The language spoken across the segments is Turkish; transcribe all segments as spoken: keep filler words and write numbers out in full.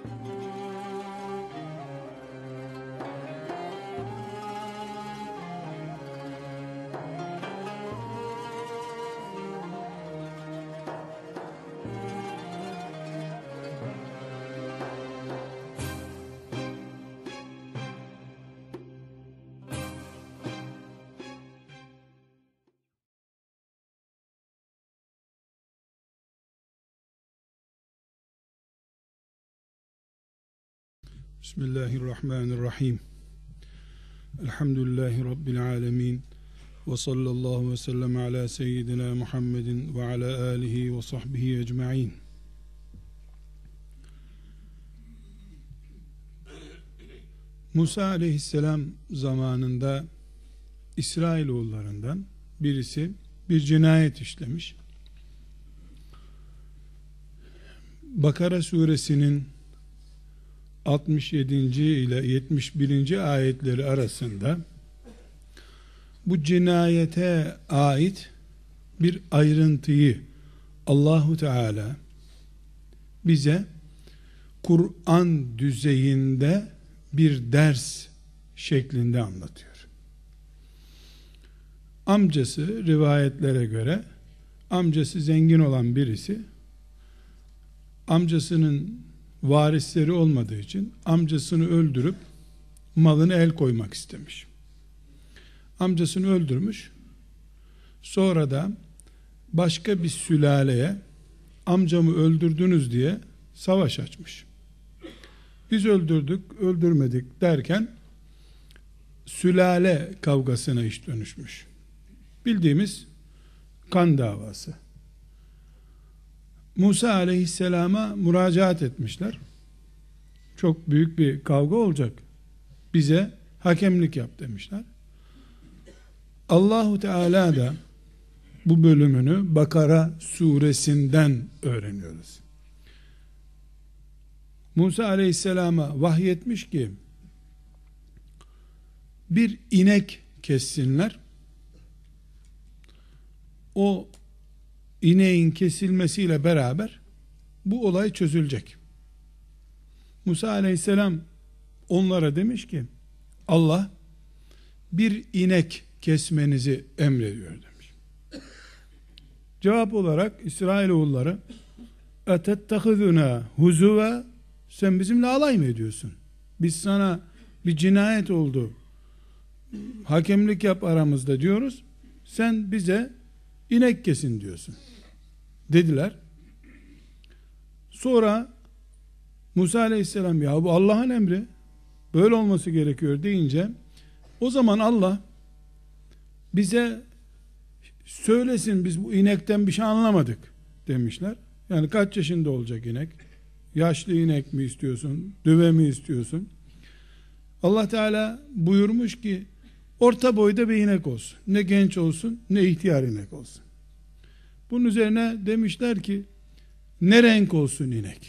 Bismillahirrahmanirrahim. Elhamdülillahi Rabbil alemin. Ve sallallahu ve sellem ala seyyidina Muhammedin ve ala alihi ve sahbihi ecma'in. Musa aleyhisselam zamanında İsrailoğullarından birisi bir cinayet işlemiş. Bakara suresinin altmış yedinci ile yetmiş birinci ayetleri arasında bu cinayete ait bir ayrıntıyı Allahu Teala bize Kur'an düzeyinde bir ders şeklinde anlatıyor. Amcası, rivayetlere göre amcası zengin olan birisi, amcasının varisleri olmadığı için amcasını öldürüp malını el koymak istemiş. Amcasını öldürmüş. Sonra da başka bir sülaleye amcamı öldürdünüz diye savaş açmış. Biz öldürdük, öldürmedik derken sülale kavgasına iş dönüşmüş. Bildiğimiz kan davası. Musa aleyhisselama müracaat etmişler. Çok büyük bir kavga olacak. Bize hakemlik yap demişler. Allahu Teala da bu bölümünü Bakara suresinden öğreniyoruz. Musa aleyhisselama vahyetmiş ki bir inek kessinler. O ineğin kesilmesiyle beraber bu olay çözülecek. Musa aleyhisselam onlara demiş ki Allah bir inek kesmenizi emrediyor demiş. Cevap olarak İsrailoğulları etettehizuna huzuva, sen bizimle alay mı ediyorsun? Biz sana bir cinayet oldu, hakemlik yap aramızda diyoruz, sen bize inek kesin diyorsun dediler. Sonra Musa aleyhisselam ya bu Allah'ın emri, böyle olması gerekiyor deyince o zaman Allah bize söylesin, biz bu inekten bir şey anlamadık demişler. Yani kaç yaşında olacak inek? Yaşlı inek mi istiyorsun? Düve mi istiyorsun? Allah Teala buyurmuş ki orta boyda bir inek olsun. Ne genç olsun ne ihtiyar inek olsun. Bunun üzerine demişler ki ne renk olsun inek?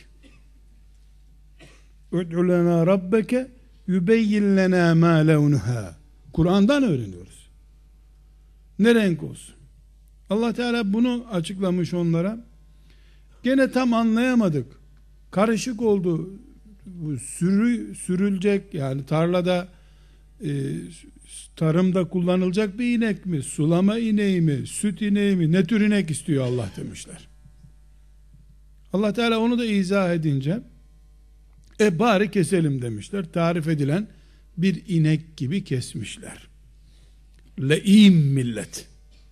Ud'u lena rabbeke yubeyyin lena ma levnuha. Kur'an'dan öğreniyoruz. Ne renk olsun? Allah Teala bunu açıklamış onlara. Gene tam anlayamadık. Karışık oldu. Sürü, sürülecek yani tarlada e, tarımda kullanılacak bir inek mi? Sulama ineği mi? Süt ineği mi? Ne tür inek istiyor Allah demişler. Allah Teala onu da izah edince e bari keselim demişler. Tarif edilen bir inek gibi kesmişler. Le'im millet.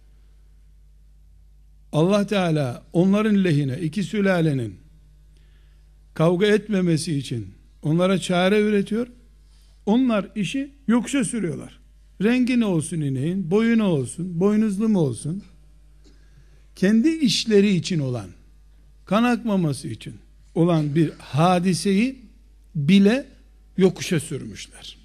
Allah Teala onların lehine iki sülalenin kavga etmemesi için onlara çare üretiyor. Onlar işi yokuşa sürüyorlar. Rengi ne olsun ineğin, boyu ne olsun, boynuzlu mu olsun? Kendi işleri için olan, kan akmaması için olan bir hadiseyi bile yokuşa sürmüşler.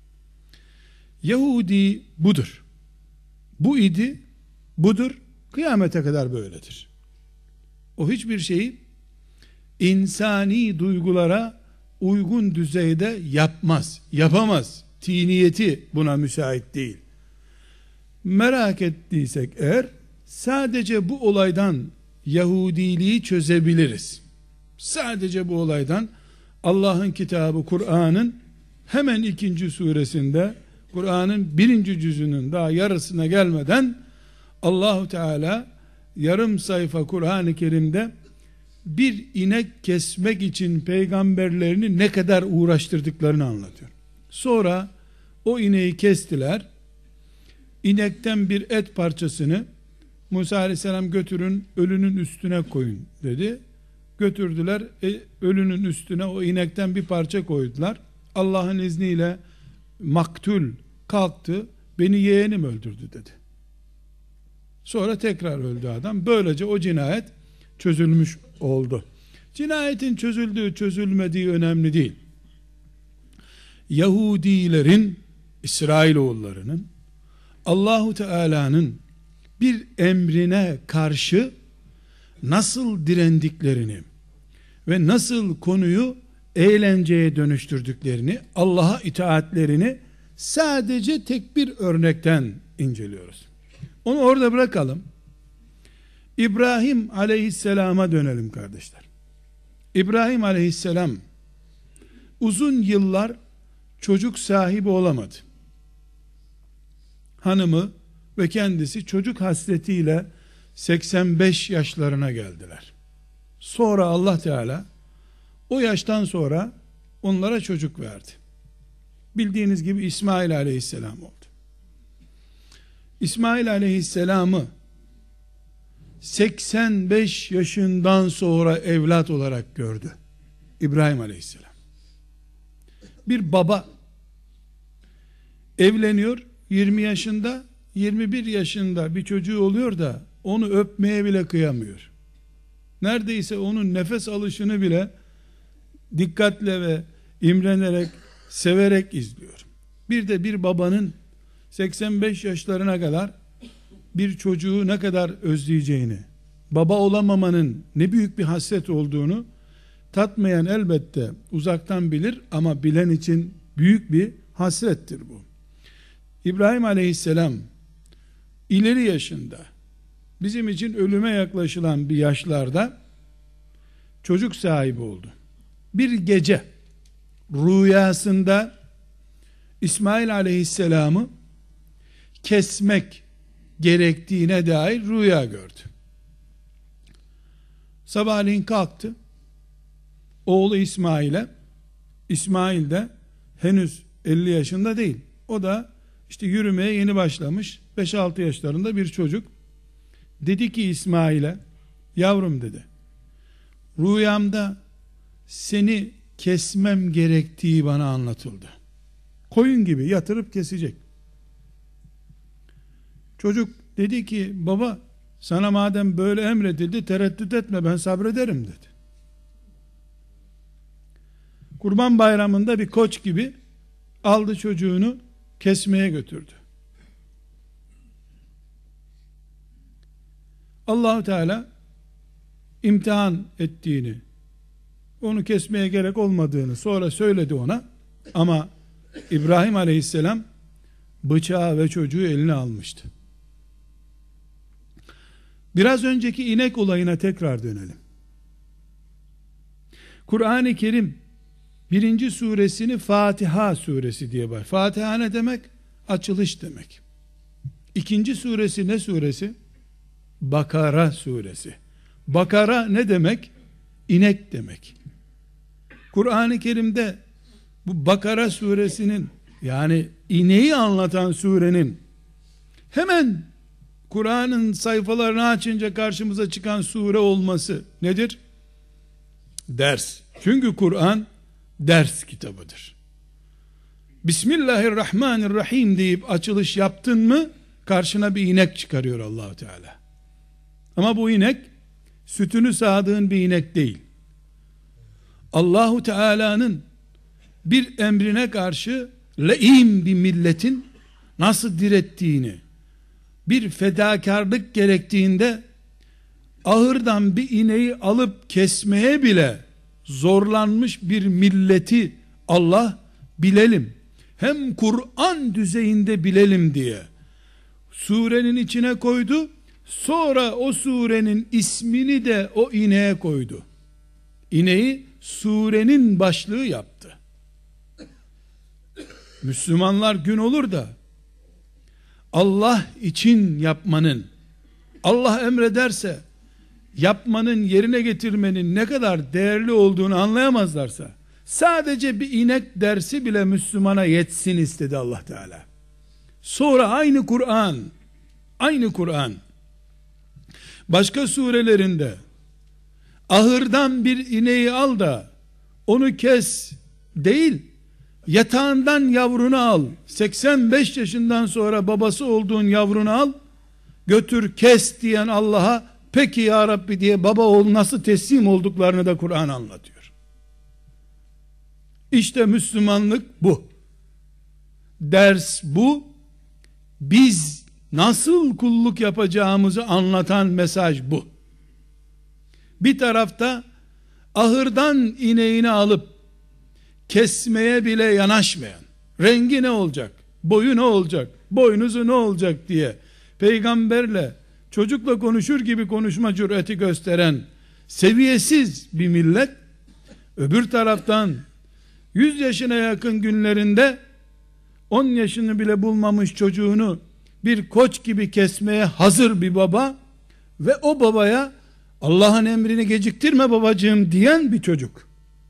Yahudi budur. Bu idi, budur, kıyamete kadar böyledir. O hiçbir şeyi insani duygulara uygun düzeyde yapmaz, yapamaz. Tiniyeti buna müsait değil. Merak ettiysek eğer, sadece bu olaydan Yahudiliği çözebiliriz. Sadece bu olaydan Allah'ın kitabı Kur'an'ın hemen ikinci suresinde, Kur'an'ın birinci cüzünün daha yarısına gelmeden Allahu Teala yarım sayfa Kur'an-ı Kerim'de bir inek kesmek için peygamberlerini ne kadar uğraştırdıklarını anlatıyor. Sonra o ineği kestiler. İnekten bir et parçasını Musa Aleyhisselam götürün, ölünün üstüne koyun dedi. Götürdüler, e, ölünün üstüne o inekten bir parça koydular. Allah'ın izniyle maktul kalktı, beni yeğenim öldürdü dedi. Sonra tekrar öldü adam. Böylece o cinayet çözülmüş oldu. Cinayetin çözüldüğü çözülmediği önemli değil. Yahudilerin, İsrailoğullarının Allahu Teala'nın bir emrine karşı nasıl direndiklerini ve nasıl konuyu eğlenceye dönüştürdüklerini, Allah'a itaatlerini sadece tek bir örnekten inceliyoruz. Onu orada bırakalım. İbrahim aleyhisselama dönelim kardeşler. İbrahim aleyhisselam uzun yıllar çocuk sahibi olamadı. Hanımı ve kendisi çocuk hasretiyle seksen beş yaşlarına geldiler. Sonra Allah Teala o yaştan sonra onlara çocuk verdi. Bildiğiniz gibi İsmail aleyhisselam oldu. İsmail aleyhisselamı seksen beş yaşından sonra evlat olarak gördü İbrahim aleyhisselam. Bir baba evleniyor, yirmi yaşında, yirmi bir yaşında bir çocuğu oluyor da onu öpmeye bile kıyamıyor. Neredeyse onun nefes alışını bile dikkatle ve imrenerek, severek izliyor. Bir de bir babanın seksen beş yaşlarına kadar bir çocuğu ne kadar özleyeceğini, baba olamamanın ne büyük bir hasret olduğunu tatmayan elbette uzaktan bilir, ama bilen için büyük bir hasrettir bu. İbrahim aleyhisselam ileri yaşında, bizim için ölüme yaklaşılan bir yaşlarda çocuk sahibi oldu. Bir gece rüyasında İsmail aleyhisselamı kesmek gerektiğine dair rüya gördü. Sabahleyin kalktı. Oğlu İsmail'e, İsmail de henüz elli yaşında değil. O da işte yürümeye yeni başlamış beş altı yaşlarında bir çocuk. Dedi ki İsmail'e, yavrum dedi, rüyamda seni kesmem gerektiği bana anlatıldı. Koyun gibi yatırıp kesecek. Çocuk dedi ki, baba sana madem böyle emredildi tereddüt etme, ben sabrederim dedi. Kurban Bayramı'nda bir koç gibi aldı çocuğunu kesmeye götürdü. Allah-u Teala imtihan ettiğini, onu kesmeye gerek olmadığını sonra söyledi ona, ama İbrahim aleyhisselam bıçağı ve çocuğu eline almıştı. Biraz önceki inek olayına tekrar dönelim. Kur'an-ı Kerim birinci suresini Fatiha suresi diye var. Fatiha ne demek? Açılış demek. İkinci suresi ne suresi? Bakara suresi. Bakara ne demek? İnek demek. Kur'an-ı Kerim'de bu Bakara suresinin, yani ineği anlatan surenin hemen Kur'an'ın sayfalarını açınca karşımıza çıkan sure olması nedir? Ders. Çünkü Kur'an ders kitabıdır. Bismillahirrahmanirrahim deyip açılış yaptın mı karşına bir inek çıkarıyor Allah-u Teala. Ama bu inek sütünü sağdığın bir inek değil. Allahu Teala'nın bir emrine karşı le'im bir milletin nasıl direttiğini, bir fedakarlık gerektiğinde ahırdan bir ineği alıp kesmeye bile zorlanmış bir milleti Allah bilelim, hem Kur'an düzeyinde bilelim diye surenin içine koydu. Sonra o surenin ismini de o ineğe koydu. İneği surenin başlığı yaptı. Müslümanlar gün olur da Allah için yapmanın, Allah emrederse yapmanın, yerine getirmenin ne kadar değerli olduğunu anlayamazlarsa, sadece bir inek dersi bile Müslümana yetsin istedi Allah Teala. Sonra aynı Kur'an, aynı Kur'an başka surelerinde ahırdan bir ineği al da onu kes değil, yatağından yavrunu al, seksen beş yaşından sonra babası olduğun yavrunu al, götür kes diyen Allah'a peki ya Rabbi diye baba oğul nasıl teslim olduklarını da Kur'an anlatıyor. İşte Müslümanlık bu. Ders bu. Biz nasıl kulluk yapacağımızı anlatan mesaj bu. Bir tarafta ahırdan ineğini alıp kesmeye bile yanaşmayan, rengi ne olacak, boyu ne olacak, boynuzu ne olacak diye peygamberle, çocukla konuşur gibi konuşma cüreti gösteren seviyesiz bir millet, öbür taraftan yüz yaşına yakın günlerinde on yaşını bile bulmamış çocuğunu bir koç gibi kesmeye hazır bir baba ve o babaya Allah'ın emrini geciktirme babacığım diyen bir çocuk.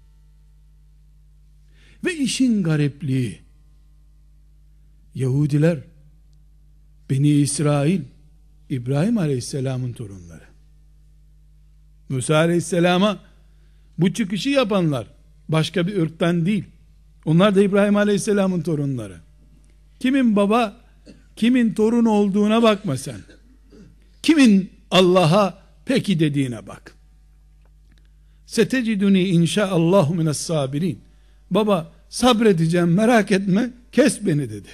Ve işin garipliği, Yahudiler Beni İsrail İbrahim Aleyhisselam'ın torunları. Musa Aleyhisselam'a bu çıkışı yapanlar başka bir ırktan değil. Onlar da İbrahim Aleyhisselam'ın torunları. Kimin baba, kimin torun olduğuna bakma sen. Kimin Allah'a peki dediğine bak. Seteciduni inşaallahu minas sabirin. Baba sabredeceğim, merak etme, kes beni dedi.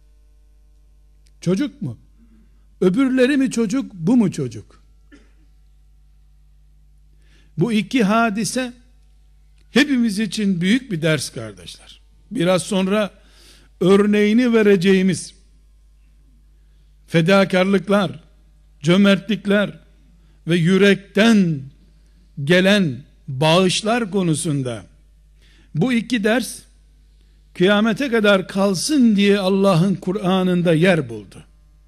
Çocuk mu? Öbürleri mi çocuk, bu mu çocuk? Bu iki hadise hepimiz için büyük bir ders kardeşler. Biraz sonra örneğini vereceğimiz fedakarlıklar, cömertlikler ve yürekten gelen bağışlar konusunda bu iki ders kıyamete kadar kalsın diye Allah'ın Kur'an'ında yer buldu.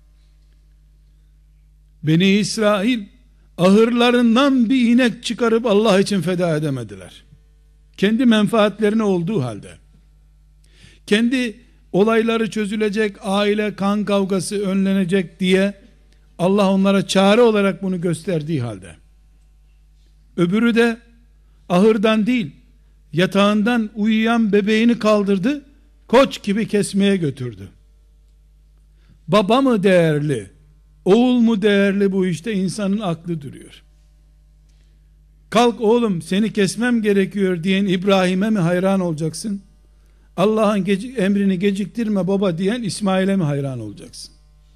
Beni İsrail ahırlarından bir inek çıkarıp Allah için feda edemediler. Kendi menfaatlerine olduğu halde, kendi olayları çözülecek, aile kan kavgası önlenecek diye Allah onlara çare olarak bunu gösterdiği halde, öbürü de ahırdan değil, yatağından uyuyan bebeğini kaldırdı, koç gibi kesmeye götürdü. Baba mı değerli, oğul mu değerli, bu işte insanın aklı duruyor. Kalk oğlum seni kesmem gerekiyor diyen İbrahim'e mi hayran olacaksın? Allah'ın gece- emrini geciktirme baba diyen İsmail'e mi hayran olacaksın?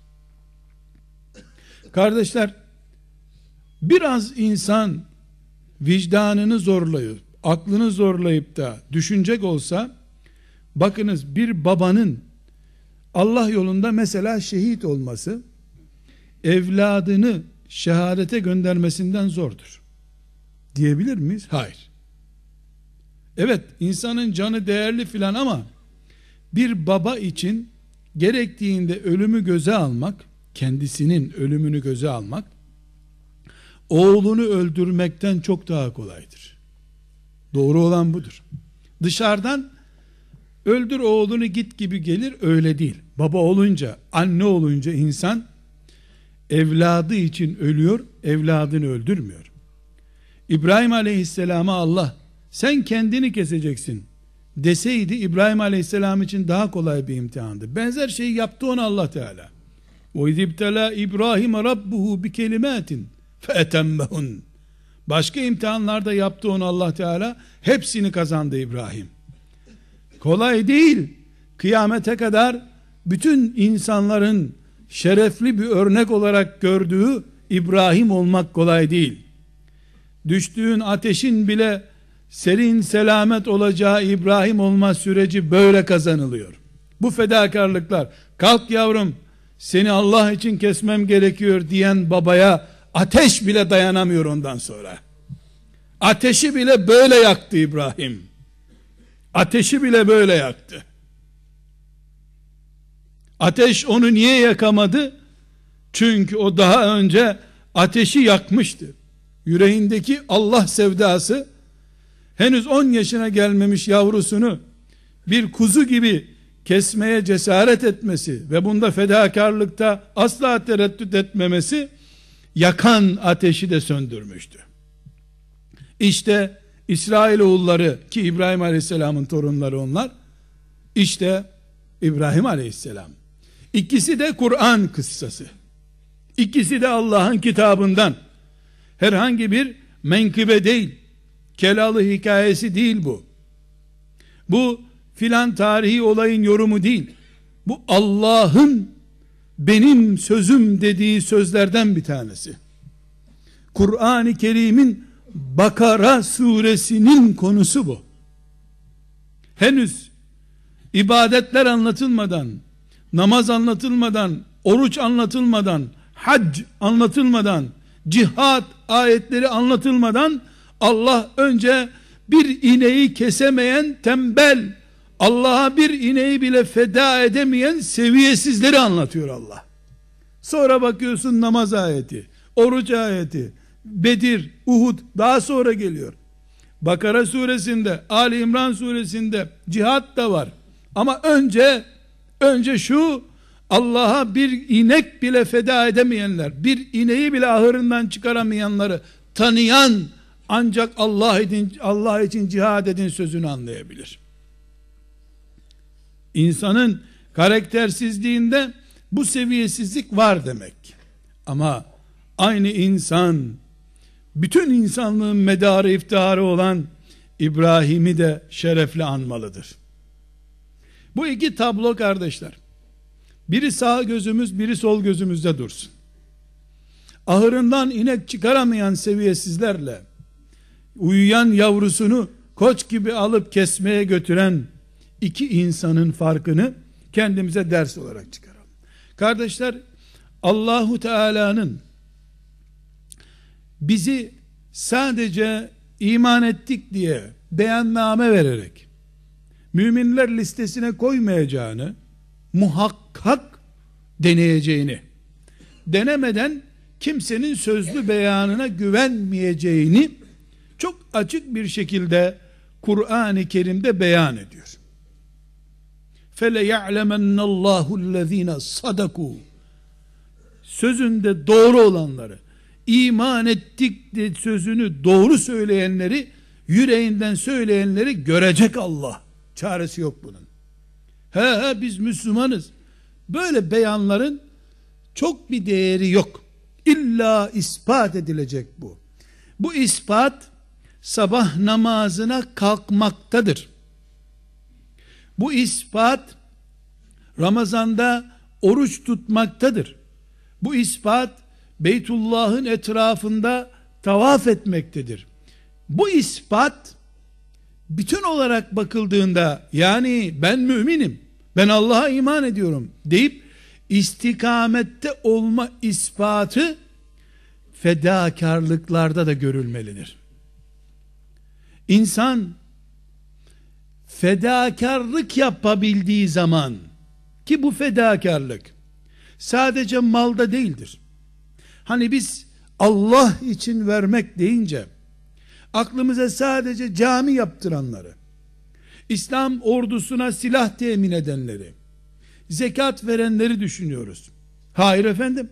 Kardeşler, biraz insan vicdanını zorlayıp, aklını zorlayıp da düşünecek olsa, bakınız bir babanın Allah yolunda mesela şehit olması, evladını şehadete göndermesinden zordur. Diyebilir miyiz? Hayır. Evet, insanın canı değerli filan ama bir baba için gerektiğinde ölümü göze almak, kendisinin ölümünü göze almak, oğlunu öldürmekten çok daha kolaydır. Doğru olan budur. Dışarıdan öldür oğlunu git gibi gelir, öyle değil. Baba olunca, anne olunca insan evladı için ölüyor, evladını öldürmüyor. İbrahim Aleyhisselam'a Allah sen kendini keseceksin deseydi, İbrahim Aleyhisselam için daha kolay bir imtihandı. Benzer şeyi yaptı ona Allah Teala. O izibtela İbrahim Rabbuhu bi kelimatin feetemmehun. Başka imtihanlarda yaptı onu Allah Teala. Hepsini kazandı İbrahim. Kolay değil. Kıyamete kadar bütün insanların şerefli bir örnek olarak gördüğü İbrahim olmak kolay değil. Düştüğün ateşin bile serin selamet olacağı İbrahim olma süreci böyle kazanılıyor. Bu fedakarlıklar, kalk yavrum seni Allah için kesmem gerekiyor diyen babaya ateş bile dayanamıyor ondan sonra. Ateşi bile böyle yaktı İbrahim. Ateşi bile böyle yaktı. Ateş onu niye yakamadı? Çünkü o daha önce ateşi yakmıştı. Yüreğindeki Allah sevdası, henüz on yaşına gelmemiş yavrusunu bir kuzu gibi kesmeye cesaret etmesi ve bunda fedakarlıkta asla tereddüt etmemesi, yakan ateşi de söndürmüştü. İşte İsrailoğulları, ki İbrahim Aleyhisselam'ın torunları onlar, işte İbrahim Aleyhisselam. İkisi de Kur'an kıssası. İkisi de Allah'ın kitabından. Herhangi bir menkıbe değil, Kelalı hikayesi değil bu. Bu filan tarihi olayın yorumu değil. Bu Allah'ın benim sözüm dediği sözlerden bir tanesi. Kur'an-ı Kerim'in Bakara suresinin konusu bu. Henüz ibadetler anlatılmadan, namaz anlatılmadan, oruç anlatılmadan, hac anlatılmadan, cihat ayetleri anlatılmadan, Allah önce bir ineği kesemeyen tembel, Allah'a bir ineği bile feda edemeyen seviyesizleri anlatıyor Allah. Sonra bakıyorsun namaz ayeti, oruç ayeti, Bedir, Uhud daha sonra geliyor. Bakara suresinde, Ali İmran suresinde cihat da var. Ama önce önce şu, Allah'a bir inek bile feda edemeyenler, bir ineği bile ahırından çıkaramayanları tanıyan ancak Allah için, Allah için cihad edin sözünü anlayabilir. İnsanın karaktersizliğinde bu seviyesizlik var demek. Ama aynı insan, bütün insanlığın medarı iftiharı olan İbrahim'i de şerefle anmalıdır. Bu iki tablo kardeşler, biri sağ gözümüz, biri sol gözümüzde dursun. Ahırından inek çıkaramayan seviyesizlerle uyuyan yavrusunu koç gibi alıp kesmeye götüren iki insanın farkını kendimize ders olarak çıkaralım. Kardeşler, Allahu Teala'nın bizi sadece iman ettik diye beyanname vererek müminler listesine koymayacağını, muhakkak deneyeceğini, denemeden kimsenin sözlü beyanına güvenmeyeceğini çok açık bir şekilde Kur'an-ı Kerim'de beyan ediyor. فَلَيَعْلَمَنَّ اللّٰهُ الَّذ۪ينَ صَدَقُوا, sözünde doğru olanları, iman ettik de sözünü doğru söyleyenleri, yüreğinden söyleyenleri görecek Allah. Çaresi yok bunun. He he biz Müslümanız. Böyle beyanların çok bir değeri yok. İlla ispat edilecek bu. Bu ispat sabah namazına kalkmaktadır. Bu ispat Ramazan'da oruç tutmaktadır. Bu ispat Beytullah'ın etrafında tavaf etmektedir. Bu ispat bütün olarak bakıldığında, yani ben müminim, ben Allah'a iman ediyorum deyip istikamette olma ispatı fedakarlıklarda da görülmelidir. İnsan fedakarlık yapabildiği zaman, ki bu fedakarlık sadece malda değildir. Hani biz Allah için vermek deyince aklımıza sadece cami yaptıranları, İslam ordusuna silah temin edenleri, zekat verenleri düşünüyoruz. Hayır efendim.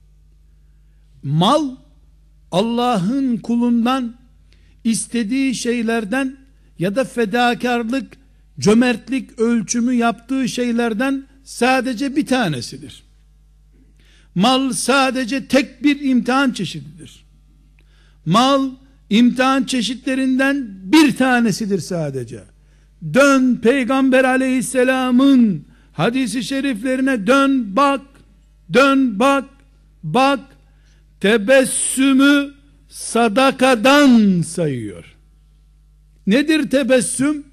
Mal, Allah'ın kulundan istediği şeylerden ya da fedakarlık, cömertlik ölçümü yaptığı şeylerden sadece bir tanesidir. Mal sadece tek bir imtihan çeşididir. Mal imtihan çeşitlerinden bir tanesidir sadece. Dön Peygamber aleyhisselamın hadisi şeriflerine, dön bak, dön bak, bak, tebessümü sadakadan sayıyor. Nedir tebessüm?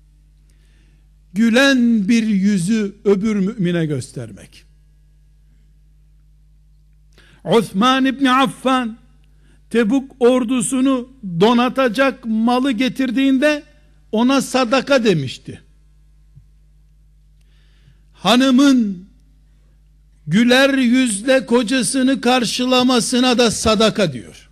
Gülen bir yüzü öbür mümine göstermek. Osman İbni Affan Tebuk ordusunu donatacak malı getirdiğinde ona sadaka demişti. Hanımın güler yüzle kocasını karşılamasına da sadaka diyor.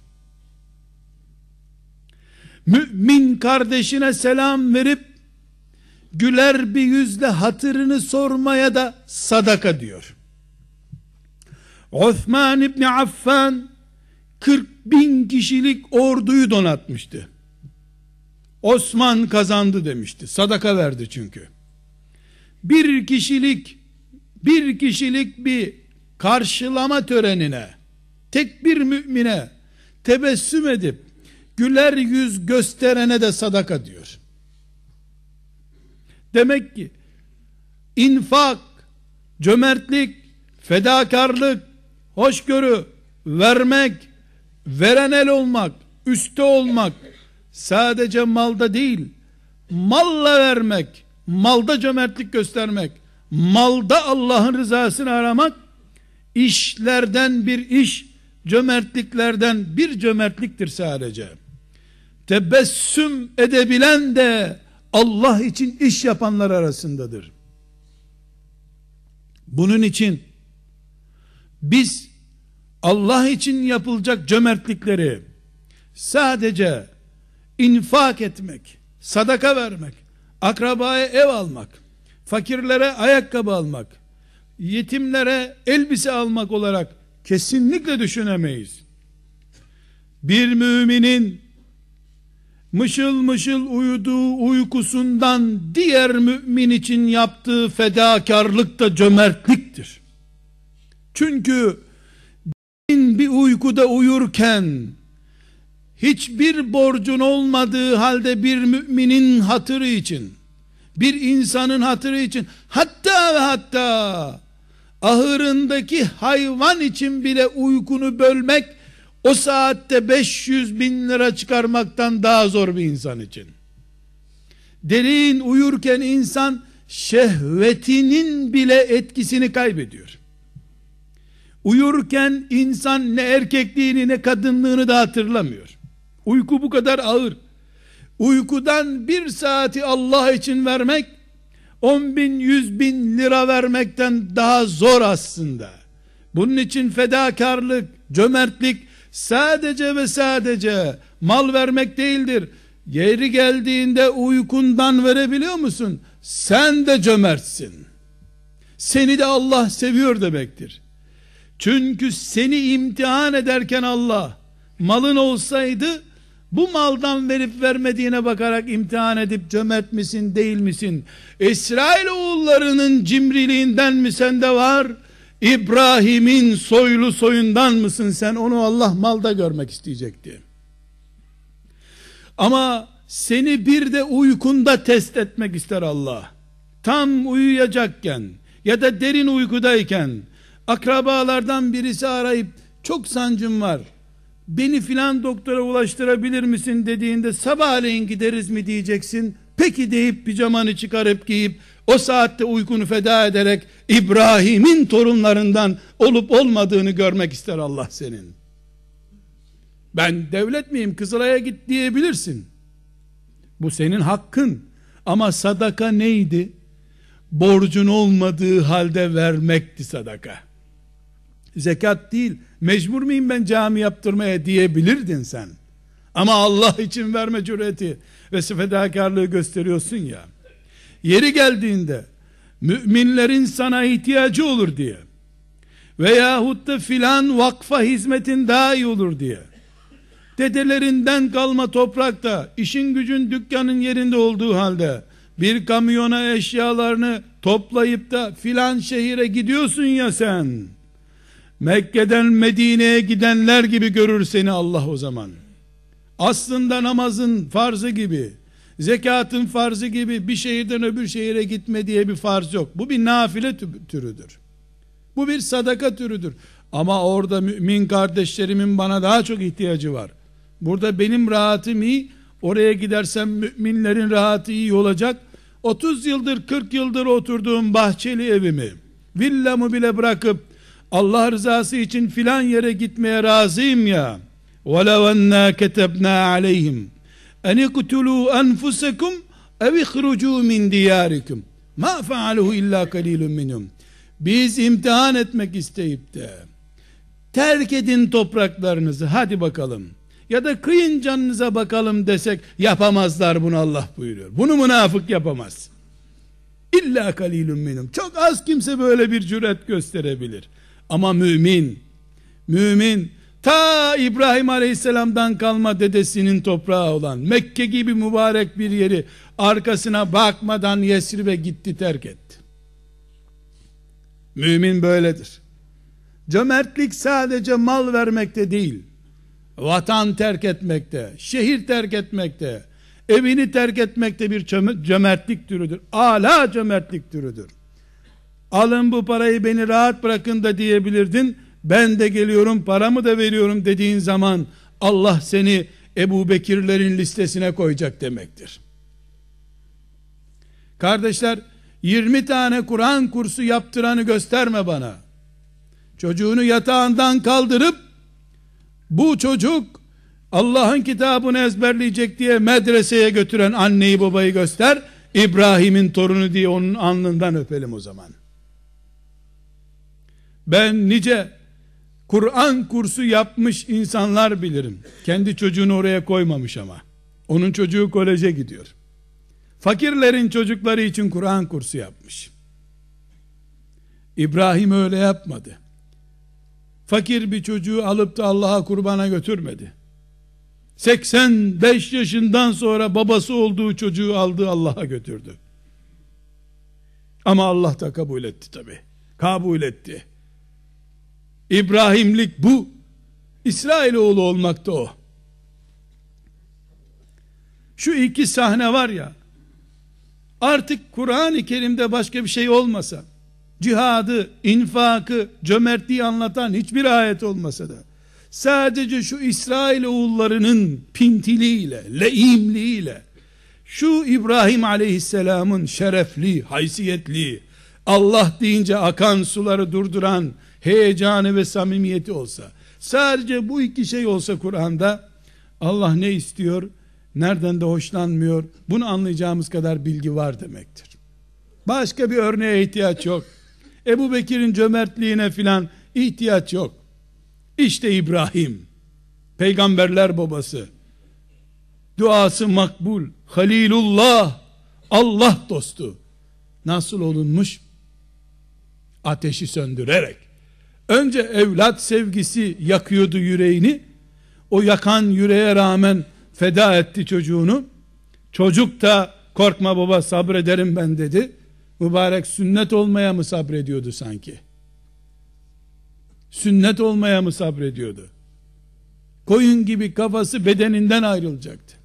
Mümin kardeşine selam verip güler bir yüzle hatırını sormaya da sadaka diyor. Osman İbni Affan kırk bin kişilik orduyu donatmıştı. Osman kazandı demişti. Sadaka verdi çünkü. Bir kişilik bir kişilik bir karşılama törenine tek bir mümine tebessüm edip güler yüz gösterene de sadaka diyor. Demek ki infak, cömertlik, fedakarlık, hoşgörü, vermek, veren el olmak, üstte olmak sadece malda değil, malla vermek, malda cömertlik göstermek, malda Allah'ın rızasını aramak, işlerden bir iş, cömertliklerden bir cömertliktir sadece. Tebessüm edebilen de Allah için iş yapanlar arasındadır. Bunun için biz Allah için yapılacak cömertlikleri sadece infak etmek, sadaka vermek, akrabaya ev almak, fakirlere ayakkabı almak, yetimlere elbise almak olarak kesinlikle düşünemeyiz. Bir müminin mışıl mışıl uyuduğu uykusundan diğer mümin için yaptığı fedakarlık da cömertliktir. Çünkü bir uykuda uyurken hiçbir borcun olmadığı halde bir müminin hatırı için, bir insanın hatırı için, hatta ve hatta ahırındaki hayvan için bile uykunu bölmek, o saatte beş yüz bin lira çıkarmaktan daha zor bir insan için. Derin uyurken insan şehvetinin bile etkisini kaybediyor. Uyurken insan ne erkekliğini ne kadınlığını da hatırlamıyor. Uyku bu kadar ağır. Uykudan bir saati Allah için vermek, on bin yüz bin lira vermekten daha zor aslında. Bunun için fedakarlık, cömertlik sadece ve sadece mal vermek değildir. Yeri geldiğinde uykundan verebiliyor musun? Sen de cömertsin. Seni de Allah seviyor demektir. Çünkü seni imtihan ederken Allah, malın olsaydı bu maldan verip vermediğine bakarak imtihan edip cömert misin değil misin? İsrail oğullarının cimriliğinden mi sende var? İbrahim'in soylu soyundan mısın sen? Onu Allah malda görmek isteyecekti. Ama seni bir de uykunda test etmek ister Allah. Tam uyuyacakken ya da derin uykudayken akrabalardan birisi arayıp çok sancım var, beni filan doktora ulaştırabilir misin dediğinde sabahleyin gideriz mi diyeceksin? Peki deyip pijamanı çıkarıp giyip o saatte uykunu feda ederek İbrahim'in torunlarından olup olmadığını görmek ister Allah senin. Ben devlet miyim, Kızılay'a git diyebilirsin. Bu senin hakkın. Ama sadaka neydi? Borcun olmadığı halde vermekti sadaka. Zekat değil, mecbur muyum ben cami yaptırmaya diyebilirdin sen. Ama Allah için verme cüreti ve fedakarlığı gösteriyorsun ya. Yeri geldiğinde müminlerin sana ihtiyacı olur diye veyahut da filan vakfa hizmetin daha iyi olur diye, dedelerinden kalma toprakta işin gücün dükkanın yerinde olduğu halde bir kamyona eşyalarını toplayıp da filan şehire gidiyorsun ya sen, Mekke'den Medine'ye gidenler gibi görür seni Allah o zaman. Aslında namazın farzı gibi, zekatın farzı gibi bir şehirden öbür şehire gitme diye bir farz yok. Bu bir nafile türüdür. Bu bir sadaka türüdür. Ama orada mümin kardeşlerimin bana daha çok ihtiyacı var. Burada benim rahatım iyi, oraya gidersem müminlerin rahatı iyi olacak. otuz yıldır kırk yıldır oturduğum bahçeli evimi, villamı bile bırakıp Allah rızası için filan yere gitmeye razıyım ya, وَلَوْ أَنَّا كَتَبْنَا عَلَيْهِمْ اَنْ اِقْتُلُوا أَنْفُسَكُمْ اَوْ اِخْرُجُوا مِنْ دِيَارِكُمْ مَا فَعَلُهُ اِلَّا قَلِيلٌ مِنْهُمْ. Biz imtihan etmek isteyip de terk edin topraklarınızı, hadi bakalım, ya da kıyın canınıza bakalım desek yapamazlar bunu, Allah buyuruyor. Bunu münafık yapamaz. İlla kalilun minhum. Çok az kimse böyle bir cüret gösterebilir. Ama mümin, mümin ta İbrahim Aleyhisselam'dan kalma dedesinin toprağı olan Mekke gibi mübarek bir yeri arkasına bakmadan Yesrib'e gitti, terk etti. Mümin böyledir. Cömertlik sadece mal vermekte değil, vatan terk etmekte, şehir terk etmekte, evini terk etmekte bir cömertlik türüdür. Âlâ cömertlik türüdür. Alın bu parayı, beni rahat bırakın da diyebilirdin. Ben de geliyorum, paramı da veriyorum dediğin zaman Allah seni Ebu Bekirlerin listesine koyacak demektir. Kardeşler, yirmi tane Kur'an kursu yaptıranı gösterme bana. Çocuğunu yatağından kaldırıp bu çocuk Allah'ın kitabını ezberleyecek diye medreseye götüren anneyi babayı göster. İbrahim'in torunu diye onun alnından öpelim o zaman. Ben nice Kur'an kursu yapmış insanlar bilirim. Kendi çocuğunu oraya koymamış ama. Onun çocuğu koleje gidiyor. Fakirlerin çocukları için Kur'an kursu yapmış. İbrahim öyle yapmadı. Fakir bir çocuğu alıp da Allah'a kurbana götürmedi. seksen beş yaşından sonra babası olduğu çocuğu aldı, Allah'a götürdü. Ama Allah da kabul etti tabi. Kabul etti. İbrahimlik bu. İsrailoğlu olmakta o. Şu iki sahne var ya, artık Kur'an-ı Kerim'de başka bir şey olmasa, cihadı, infakı, cömertliği anlatan hiçbir ayet olmasa da, sadece şu İsrailoğullarının pintiliğiyle, leimliğiyle, şu İbrahim aleyhisselamın şerefli, haysiyetli, Allah deyince akan suları durduran heyecanı ve samimiyeti olsa, sadece bu iki şey olsa Kur'an'da, Allah ne istiyor, nereden de hoşlanmıyor, bunu anlayacağımız kadar bilgi var demektir. Başka bir örneğe ihtiyaç yok. Ebu Bekir'in cömertliğine filan ihtiyaç yok. İşte İbrahim, peygamberler babası, duası makbul, Halilullah, Allah dostu, nasıl olunmuş? Ateşi söndürerek. Önce evlat sevgisi yakıyordu yüreğini, o yakan yüreğe rağmen feda etti çocuğunu. Çocuk da korkma baba, sabrederim ben dedi. Mübarek sünnet olmaya mı sabrediyordu sanki? Sünnet olmaya mı sabrediyordu? Koyun gibi kafası bedeninden ayrılacaktı.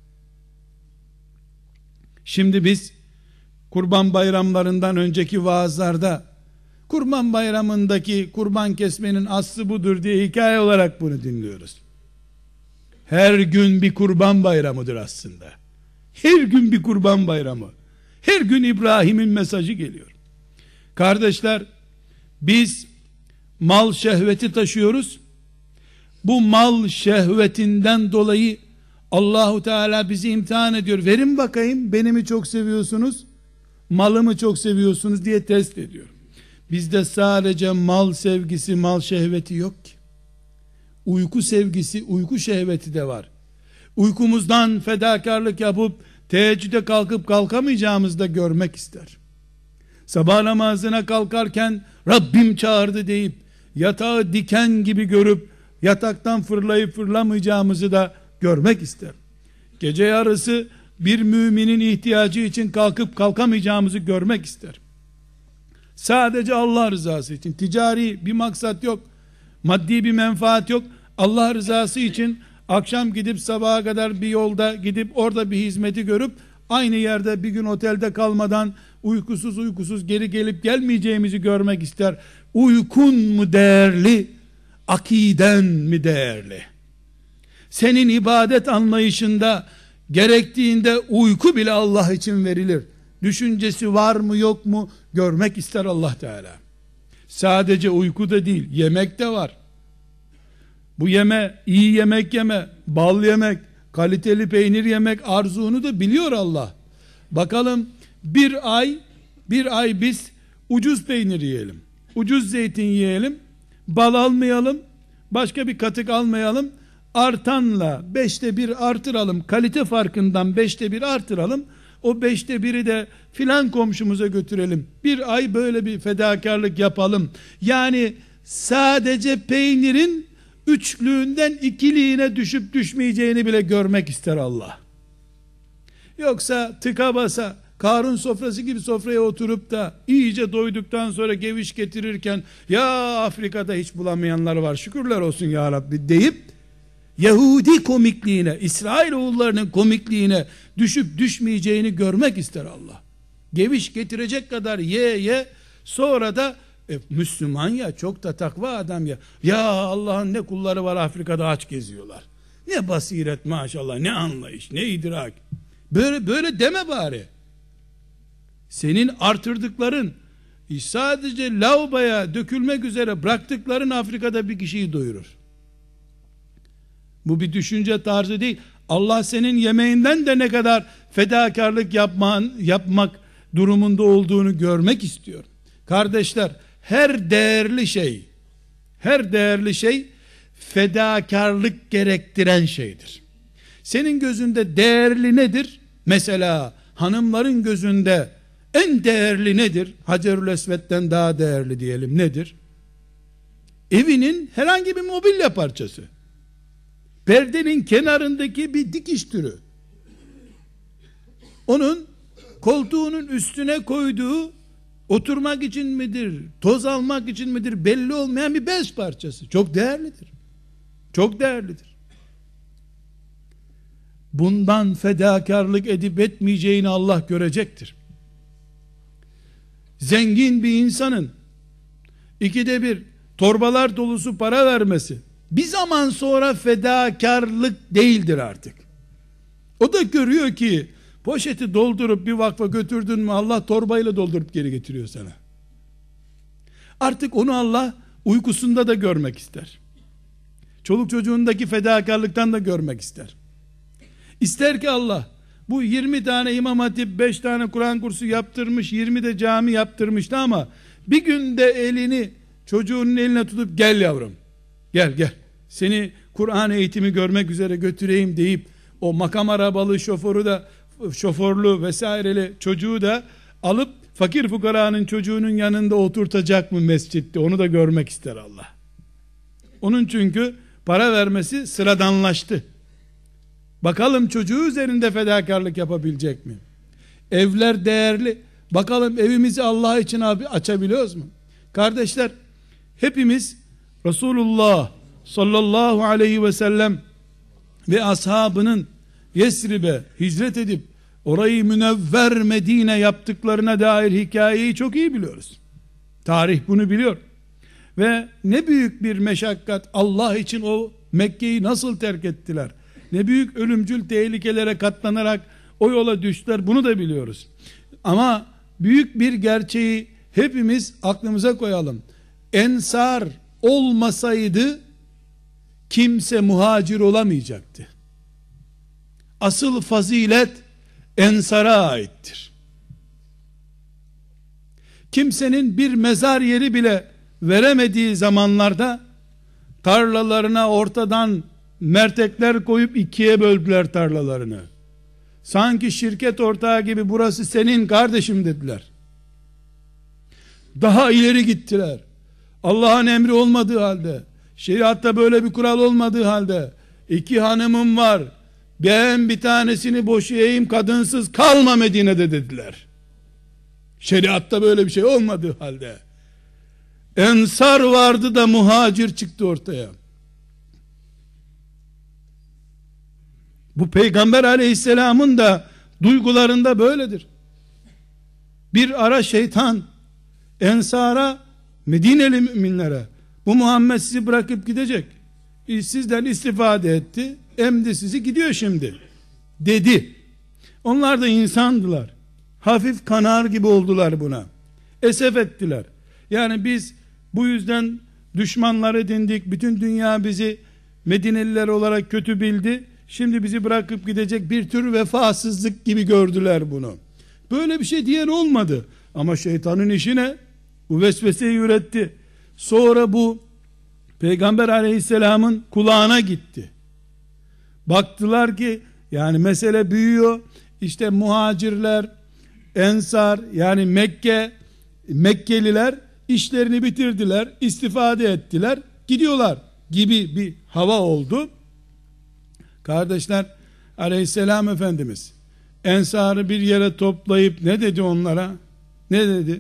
Şimdi biz Kurban bayramlarından önceki vaazlarda Kurban bayramındaki kurban kesmenin aslı budur diye hikaye olarak bunu dinliyoruz. Her gün bir kurban bayramıdır aslında. Her gün bir kurban bayramı. Her gün İbrahim'in mesajı geliyor. Kardeşler, biz mal şehveti taşıyoruz. Bu mal şehvetinden dolayı Allahu Teala bizi imtihan ediyor. Verin bakayım, beni mi çok seviyorsunuz, malımı çok seviyorsunuz diye test ediyor. Bizde sadece mal sevgisi, mal şehveti yok ki. Uyku sevgisi, uyku şehveti de var. Uykumuzdan fedakarlık yapıp teheccüde kalkıp kalkamayacağımızı da görmek ister. Sabah namazına kalkarken Rabbim çağırdı deyip yatağı diken gibi görüp yataktan fırlayıp fırlamayacağımızı da görmek ister. Gece yarısı bir müminin ihtiyacı için kalkıp kalkamayacağımızı görmek ister. Sadece Allah rızası için, ticari bir maksat yok, maddi bir menfaat yok, Allah rızası için akşam gidip sabaha kadar bir yolda gidip orada bir hizmeti görüp aynı yerde bir gün otelde kalmadan uykusuz uykusuz geri gelip gelmeyeceğimizi görmek ister. Uykun mu değerli, akiden mi değerli? Senin ibadet anlayışında gerektiğinde uyku bile Allah için verilir. Düşüncesi var mı yok mu görmek ister Allah Teala. Sadece uyku da değil, yemek de var. Bu yeme, iyi yemek yeme, bal yemek, kaliteli peynir yemek arzunu da biliyor Allah. Bakalım bir ay, bir ay biz ucuz peynir yiyelim, ucuz zeytin yiyelim, bal almayalım, başka bir katık almayalım, artanla beşte bir artıralım, kalite farkından beşte bir artıralım, o beşte biri de filan komşumuza götürelim, bir ay böyle bir fedakarlık yapalım. Yani sadece peynirin üçlüğünden ikiliğine düşüp düşmeyeceğini bile görmek ister Allah. Yoksa tıka basa Karun sofrası gibi sofraya oturup da iyice doyduktan sonra geviş getirirken ya Afrika'da hiç bulamayanlar var şükürler olsun ya Rabbi deyip Yahudi komikliğine, İsrailoğullarının komikliğine düşüp düşmeyeceğini görmek ister Allah. Geviş getirecek kadar ye ye, sonra da e, Müslüman ya, çok da takva adam ya, ya Allah'ın ne kulları var Afrika'da aç geziyorlar, ne basiret maşallah, ne anlayış, ne idrak, böyle böyle deme bari. Senin artırdıkların sadece lavaboya dökülmek üzere bıraktıkların Afrika'da bir kişiyi doyurur. Bu bir düşünce tarzı değil. Allah senin yemeğinden de ne kadar fedakarlık yapman, yapmak durumunda olduğunu görmek istiyor. Kardeşler, her değerli şey, her değerli şey fedakarlık gerektiren şeydir. Senin gözünde değerli nedir? Mesela hanımların gözünde en değerli nedir? Hacerül Esved'den daha değerli diyelim, nedir? Evinin herhangi bir mobilya parçası, perdenin kenarındaki bir dikiş türü, onun koltuğunun üstüne koyduğu oturmak için midir, toz almak için midir belli olmayan bir bez parçası çok değerlidir. Çok değerlidir. Bundan fedakarlık edip etmeyeceğini Allah görecektir. Zengin bir insanın ikide bir torbalar dolusu para vermesi bir zaman sonra fedakarlık değildir artık. O da görüyor ki poşeti doldurup bir vakfa götürdün mü Allah torbayla doldurup geri getiriyor sana. Artık onu Allah uykusunda da görmek ister. Çoluk çocuğundaki fedakarlıktan da görmek ister. İster ki Allah bu yirmi tane İmam Hatip, beş tane Kur'an kursu yaptırmış, yirmi de cami yaptırmıştı ama bir günde elini çocuğunun eline tutup gel yavrum, gel gel seni Kur'an eğitimi görmek üzere götüreyim deyip o makam arabalı şoförü de, şoförlü vesaireli çocuğu da alıp fakir fukaranın çocuğunun yanında oturtacak mı mescitte, onu da görmek ister Allah. Onun çünkü para vermesi sıradanlaştı. Bakalım çocuğu üzerinde fedakarlık yapabilecek mi? Evler değerli. Bakalım evimizi Allah için abi açabiliyoruz mu? Kardeşler, hepimiz Resulullah sallallahu aleyhi ve sellem ve ashabının Yesrib'e hicret edip orayı münevver Medine yaptıklarına dair hikayeyi çok iyi biliyoruz. Tarih bunu biliyor. Ve ne büyük bir meşakkat, Allah için o Mekke'yi nasıl terk ettiler? Ne büyük ölümcül tehlikelere katlanarak o yola düştüler, bunu da biliyoruz. Ama büyük bir gerçeği hepimiz aklımıza koyalım. Ensar olmasaydı kimse muhacir olamayacaktı. Asıl fazilet Ensar'a aittir. Kimsenin bir mezar yeri bile veremediği zamanlarda tarlalarına ortadan mertekler koyup ikiye böldüler tarlalarını. Sanki şirket ortağı gibi burası senin kardeşim dediler. Daha ileri gittiler. Allah'ın emri olmadığı halde, şeriatta böyle bir kural olmadığı halde, iki hanımım var, ben bir tanesini boşayayım, kadınsız kalma Medine'de dediler. Şeriatta böyle bir şey olmadığı halde. Ensar vardı da muhacir çıktı ortaya. Bu Peygamber aleyhisselamın da duygularında böyledir. Bir ara şeytan Ensar'a, Medineli müminlere, bu Muhammed sizi bırakıp gidecek, sizden istifade etti, emdi sizi, gidiyor şimdi dedi. Onlar da insandılar, hafif kanar gibi oldular buna, esef ettiler. Yani biz bu yüzden düşmanlar edindik, bütün dünya bizi Medineliler olarak kötü bildi. Şimdi bizi bırakıp gidecek, bir tür vefasızlık gibi gördüler bunu. Böyle bir şey diyen olmadı. Ama şeytanın işine bu vesveseyi üretti. Sonra bu Peygamber aleyhisselamın kulağına gitti. Baktılar ki yani mesele büyüyor. İşte muhacirler, ensar, yani Mekke Mekkeliler işlerini bitirdiler, istifade ettiler, gidiyorlar gibi bir hava oldu. Kardeşler, aleyhisselam Efendimiz ensarı bir yere toplayıp ne dedi onlara? Ne dedi?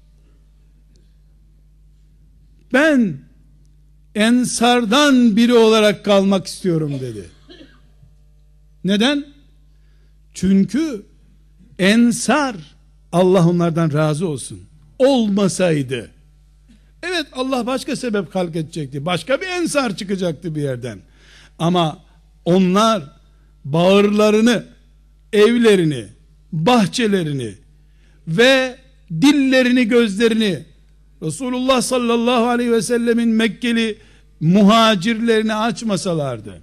Ben ensardan biri olarak kalmak istiyorum dedi. Neden? Çünkü ensar, Allah onlardan razı olsun, olmasaydı, evet Allah başka sebep halk edecekti, başka bir ensar çıkacaktı bir yerden, ama onlar bağırlarını, evlerini, bahçelerini ve dillerini, gözlerini Resulullah sallallahu aleyhi ve sellemin Mekkeli muhacirlerini açmasalardı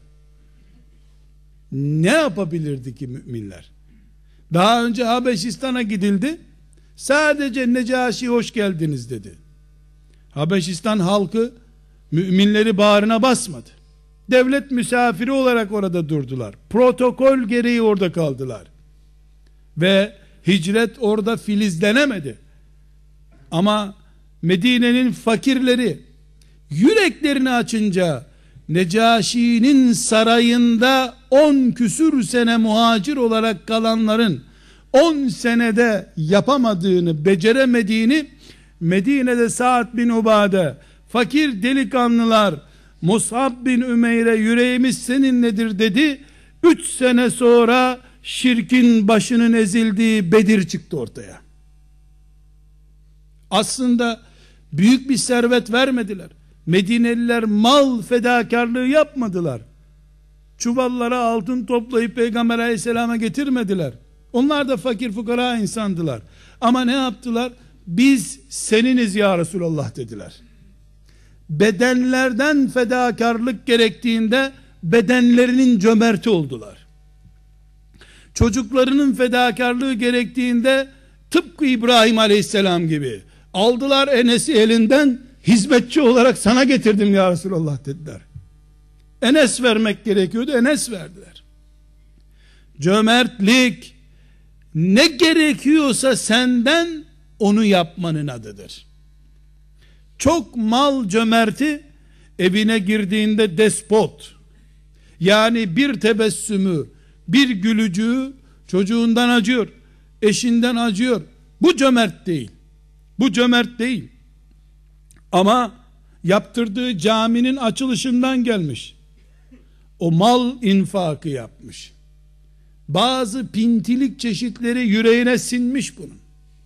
ne yapabilirdi ki müminler? Daha önce Habeşistan'a gidildi, sadece Necaşi hoş geldiniz dedi. Habeşistan halkı müminleri bağrına basmadı. Devlet misafiri olarak orada durdular. Protokol gereği orada kaldılar. Ve hicret orada filizlenemedi. Ama Medine'nin fakirleri yüreklerini açınca, Necaşi'nin sarayında on küsür sene muhacir olarak kalanların on senede yapamadığını, beceremediğini Medine'de Sa'd bin Ubade, fakir delikanlılar Mus'ab bin Ümeyr'e yüreğimiz seninledir dedi. Üç sene sonra şirkin başının ezildiği Bedir çıktı ortaya. Aslında büyük bir servet vermediler. Medineliler mal fedakarlığı yapmadılar. Çuvallara altın toplayıp Peygamber aleyhisselama getirmediler. Onlar da fakir fukara insandılar. Ama ne yaptılar? Biz seniniz ya Resulallah dediler. Bedenlerden fedakarlık gerektiğinde bedenlerinin cömerti oldular. Çocuklarının fedakarlığı gerektiğinde tıpkı İbrahim aleyhisselam gibi aldılar Enes'i elinden, hizmetçi olarak sana getirdim ya Resulallah dediler. Enes vermek gerekiyordu, Enes verdiler. Cömertlik, ne gerekiyorsa senden onu yapmanın adıdır. Çok mal cömerti evine girdiğinde despot, yani bir tebessümü, bir gülücüğü çocuğundan acıyor, eşinden acıyor. Bu cömert değil. Bu cömert değil. Ama yaptırdığı caminin açılışından gelmiş. O mal infakı yapmış. Bazı pintilik çeşitleri yüreğine sinmiş bunun.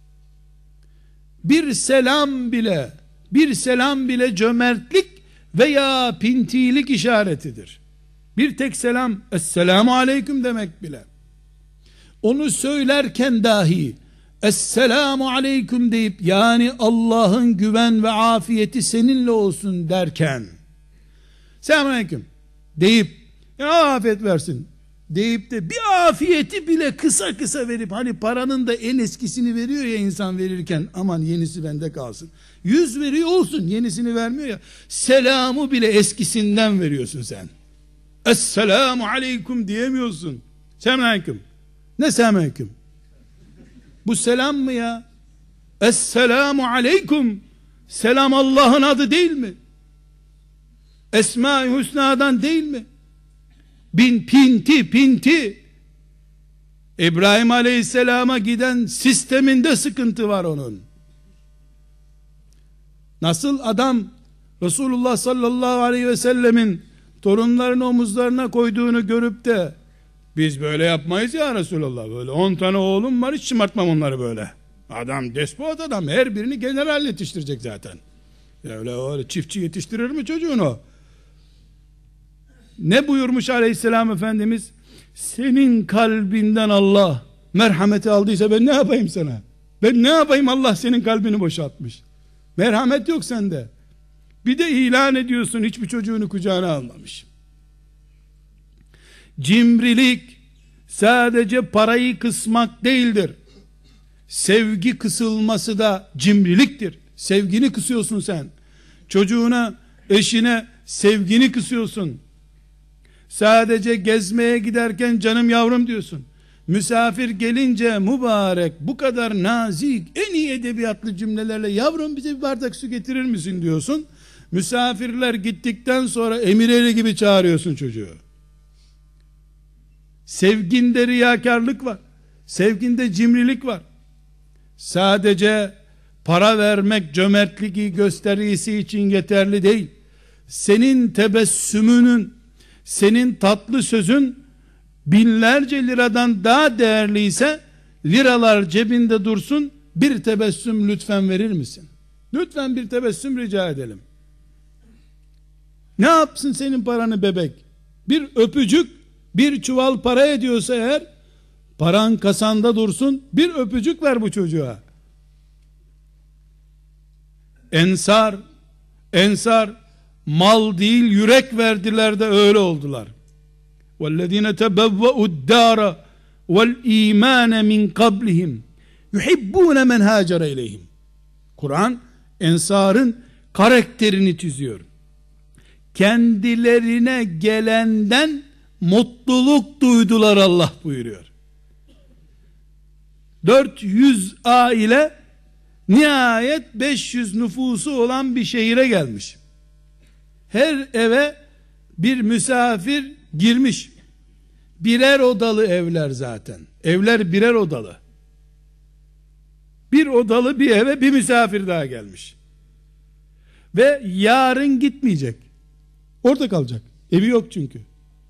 Bir selam bile, bir selam bile cömertlik veya pintilik işaretidir. Bir tek selam, Esselamu Aleyküm demek bile. Onu söylerken dahi Esselamu Aleyküm deyip, yani Allah'ın güven ve afiyeti seninle olsun derken, Selamun Aleyküm deyip, ya afiyet versin deyip de bir afiyeti bile kısa kısa verip, hani paranın da en eskisini veriyor ya insan verirken, aman yenisi bende kalsın. Yüz veriyor olsun, yenisini vermiyor ya. Selamı bile eskisinden veriyorsun sen. Esselamu Aleyküm diyemiyorsun. Selamun Aleyküm. Ne Selamun Aleyküm? Bu selam mı ya? Esselamu Aleyküm. Selam Allah'ın adı değil mi? Esma-i Hüsna'dan değil mi? Bin pinti pinti. İbrahim Aleyhisselam'a giden sisteminde sıkıntı var onun. Nasıl adam Resulullah sallallahu aleyhi ve sellemin torunlarını omuzlarına koyduğunu görüp de biz böyle yapmayız ya Resulullah, böyle on tane oğlum var, hiç şımartmam onları böyle. Adam despot adam, her birini general yetiştirecek zaten. Öyle, öyle çiftçi yetiştirir mi çocuğunu? Ne buyurmuş Aleyhisselam Efendimiz? Senin kalbinden Allah merhameti aldıysa ben ne yapayım sana? Ben ne yapayım, Allah senin kalbini boşaltmış. Merhamet yok sende. Bir de ilan ediyorsun hiçbir çocuğunu kucağına almamış. Cimrilik sadece parayı kısmak değildir. Sevgi kısılması da cimriliktir. Sevgini kısıyorsun sen. Çocuğuna, eşine sevgini kısıyorsun. Sadece gezmeye giderken canım yavrum diyorsun. Misafir gelince mübarek, bu kadar nazik, en iyi edebiyatlı cümlelerle yavrum bize bir bardak su getirir misin diyorsun. Misafirler gittikten sonra emirleri gibi çağırıyorsun çocuğu. Sevginde riyakarlık var. Sevginde cimrilik var. Sadece para vermek cömertliği gösterisi için yeterli değil. Senin tebessümünün, senin tatlı sözün binlerce liradan daha değerliyse, liralar cebinde dursun, bir tebessüm lütfen verir misin? Lütfen bir tebessüm rica edelim. Ne yapsın senin paranı bebek? Bir öpücük bir çuval para ediyorsa eğer, paran kasanda dursun, bir öpücük ver bu çocuğa. Ensar, ensar mal değil yürek verdiler de öyle oldular. وَالَّذ۪ينَ تَبَوَّأُوا الدَّارَ وَالْا۪يمَانَ مِنْ قَبْلِهِمْ يُحِبُّونَ مَنْ هَاجَرَ اِلَيْهِمْ. Kur'an ensarın karakterini çiziyor. Kendilerine gelenden mutluluk duydular Allah buyuruyor. dört yüz aile nihayet beş yüz nüfusu olan bir şehire gelmiş. Her eve bir misafir girmiş. Birer odalı evler zaten. Evler birer odalı. Bir odalı bir eve bir misafir daha gelmiş. Ve yarın gitmeyecek. Orada kalacak. Evi yok çünkü.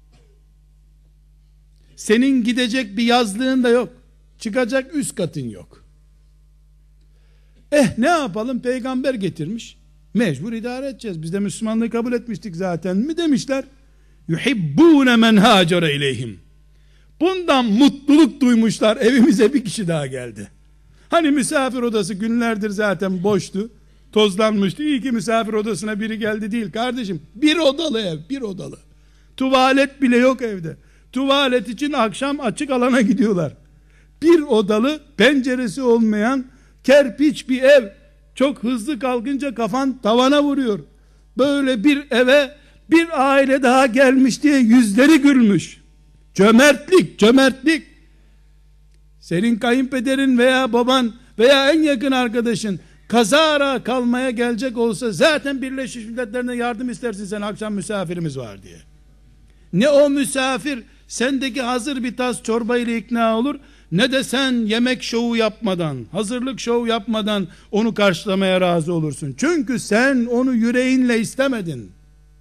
Senin gidecek bir yazlığın da yok. Çıkacak üst katın yok. Eh ne yapalım, peygamber getirmiş. Mecbur idare edeceğiz. Biz de Müslümanlığı kabul etmiştik zaten mi demişler. Yuhibbune men hacere ileyhim. Bundan mutluluk duymuşlar. Evimize bir kişi daha geldi. Hani misafir odası günlerdir zaten boştu. Tozlanmıştı. İyi ki misafir odasına biri geldi değil kardeşim. Bir odalı ev, bir odalı. Tuvalet bile yok evde. Tuvalet için akşam açık alana gidiyorlar. Bir odalı, penceresi olmayan kerpiç bir ev. Çok hızlı kalkınca kafan tavana vuruyor. Böyle bir eve bir aile daha gelmiş diye yüzleri gülmüş. Cömertlik, cömertlik. Senin kayınpederin veya baban veya en yakın arkadaşın kazara kalmaya gelecek olsa zaten Birleşmiş Milletler'e yardım istersin sen, akşam misafirimiz var diye. Ne o misafir sendeki hazır bir tas çorba ile ikna olur, ne de sen yemek şovu yapmadan, hazırlık şovu yapmadan onu karşılamaya razı olursun. Çünkü sen onu yüreğinle istemedin.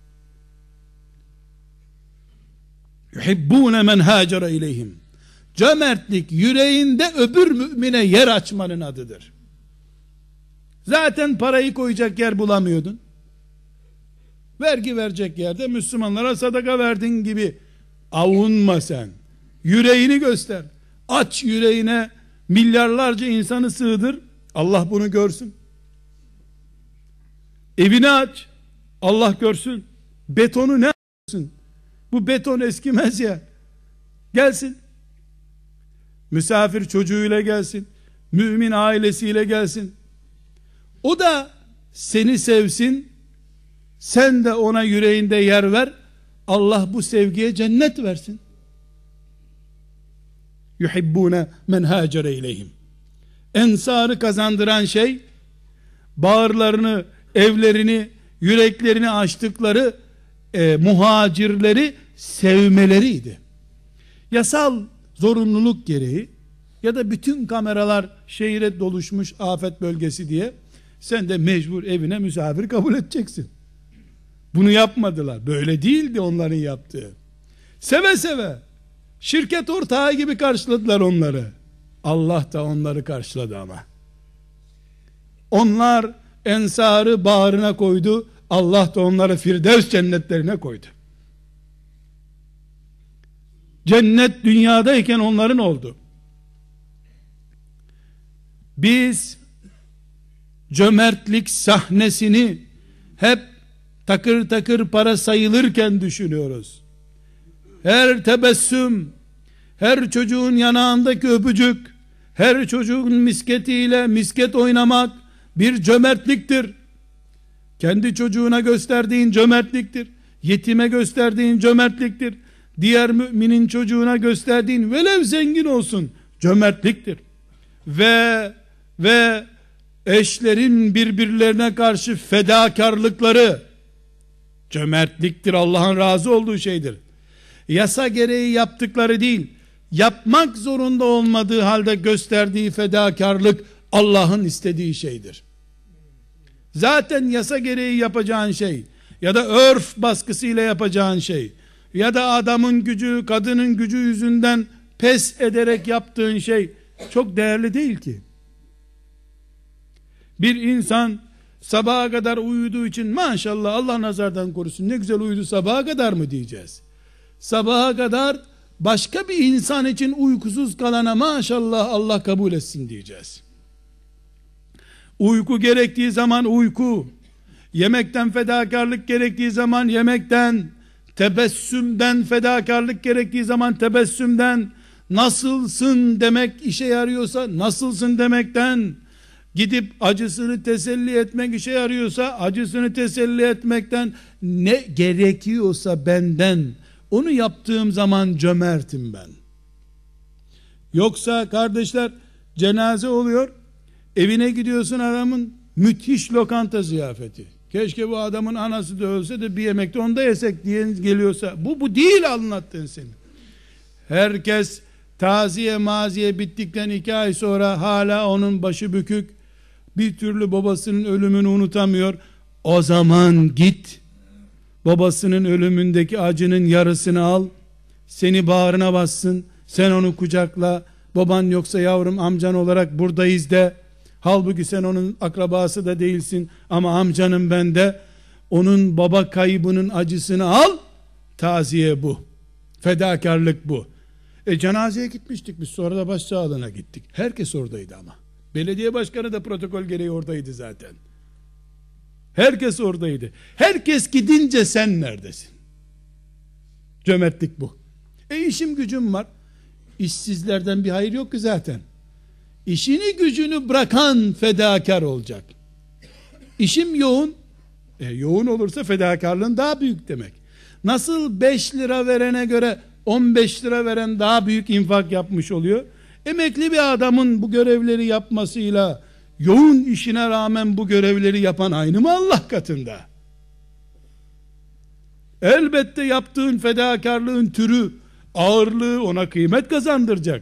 Yuhibbune men hacere ileyhim. Cömertlik yüreğinde öbür mümine yer açmanın adıdır. Zaten parayı koyacak yer bulamıyordun. Vergi verecek yerde Müslümanlara sadaka verdin gibi avunma sen. Yüreğini göster. Aç yüreğine milyarlarca insanı sığdır. Allah bunu görsün. Evini aç. Allah görsün. Betonu ne yapıyorsun? Bu beton eskimez ya. Gelsin. Misafir çocuğuyla gelsin. Mümin ailesiyle gelsin. O da seni sevsin. Sen de ona yüreğinde yer ver. Allah bu sevgiye cennet versin. Yuhibbune men hacere ileyhim. Ensarı kazandıran şey, bağırlarını, evlerini, yüreklerini açtıkları e, muhacirleri sevmeleriydi. Yasal zorunluluk gereği ya da bütün kameralar şehire doluşmuş afet bölgesi diye sen de mecbur evine misafir kabul edeceksin. Bunu yapmadılar. Böyle değildi onların yaptığı. Seve seve şirket ortağı gibi karşıladılar onları. Allah da onları karşıladı ama. Onlar ensarı bağrına koydu. Allah da onları Firdevs cennetlerine koydu. Cennet dünyadayken onların oldu. Biz cömertlik sahnesini hep takır takır para sayılırken düşünüyoruz. her tebessüm, her çocuğun yanağındaki öpücük, her çocuğun misketiyle misket oynamak bir cömertliktir. Kendi çocuğuna gösterdiğin cömertliktir. Yetime gösterdiğin cömertliktir. Diğer müminin çocuğuna gösterdiğin, velev zengin olsun, cömertliktir. Ve ve eşlerin birbirlerine karşı fedakarlıkları cömertliktir. Allah'ın razı olduğu şeydir. Yasa gereği yaptıkları değil, yapmak zorunda olmadığı halde gösterdiği fedakarlık Allah'ın istediği şeydir. Zaten yasa gereği yapacağın şey ya da örf baskısıyla yapacağın şey ya da adamın gücü, kadının gücü yüzünden pes ederek yaptığın şey çok değerli değil ki. Bir insan sabaha kadar uyuduğu için maşallah Allah nazardan korusun ne güzel uyudu sabaha kadar mı diyeceğiz? Sabaha kadar başka bir insan için uykusuz kalana maşallah Allah kabul etsin diyeceğiz. Uyku gerektiği zaman uyku, yemekten fedakarlık gerektiği zaman yemekten, tebessümden fedakarlık gerektiği zaman tebessümden, nasılsın demek işe yarıyorsa nasılsın demekten, gidip acısını teselli etmek işe yarıyorsa acısını teselli etmekten, ne gerekiyorsa benden onu yaptığım zaman cömertim ben. Yoksa kardeşler, cenaze oluyor, evine gidiyorsun, adamın müthiş lokanta ziyafeti, keşke bu adamın anası da ölse de bir yemekte onda yesek diye geliyorsa, bu bu değil anlattığın senin. Herkes taziye maziye bittikten iki ay sonra hala onun başı bükük, bir türlü babasının ölümünü unutamıyor. O zaman git babasının ölümündeki acının yarısını al, seni bağrına bassın, sen onu kucakla, baban yoksa yavrum amcan olarak buradayız de. Halbuki sen onun akrabası da değilsin ama amcanım ben de, onun baba kaybının acısını al. Taziye bu, fedakarlık bu. E cenazeye gitmiştik biz, sonra da başsağlığına gittik, herkes oradaydı ama belediye başkanı da protokol gereği oradaydı zaten. Herkes oradaydı. Herkes gidince sen neredesin? Cömertlik bu. E işim gücüm var. İşsizlerden bir hayır yok ki zaten. İşini gücünü bırakan fedakar olacak. İşim yoğun. E yoğun olursa fedakarlığın daha büyük demek. Nasıl beş lira verene göre on beş lira veren daha büyük infak yapmış oluyor? Emekli bir adamın bu görevleri yapmasıyla yoğun işine rağmen bu görevleri yapan aynı mı Allah katında? Elbette yaptığın fedakarlığın türü, ağırlığı ona kıymet kazandıracak.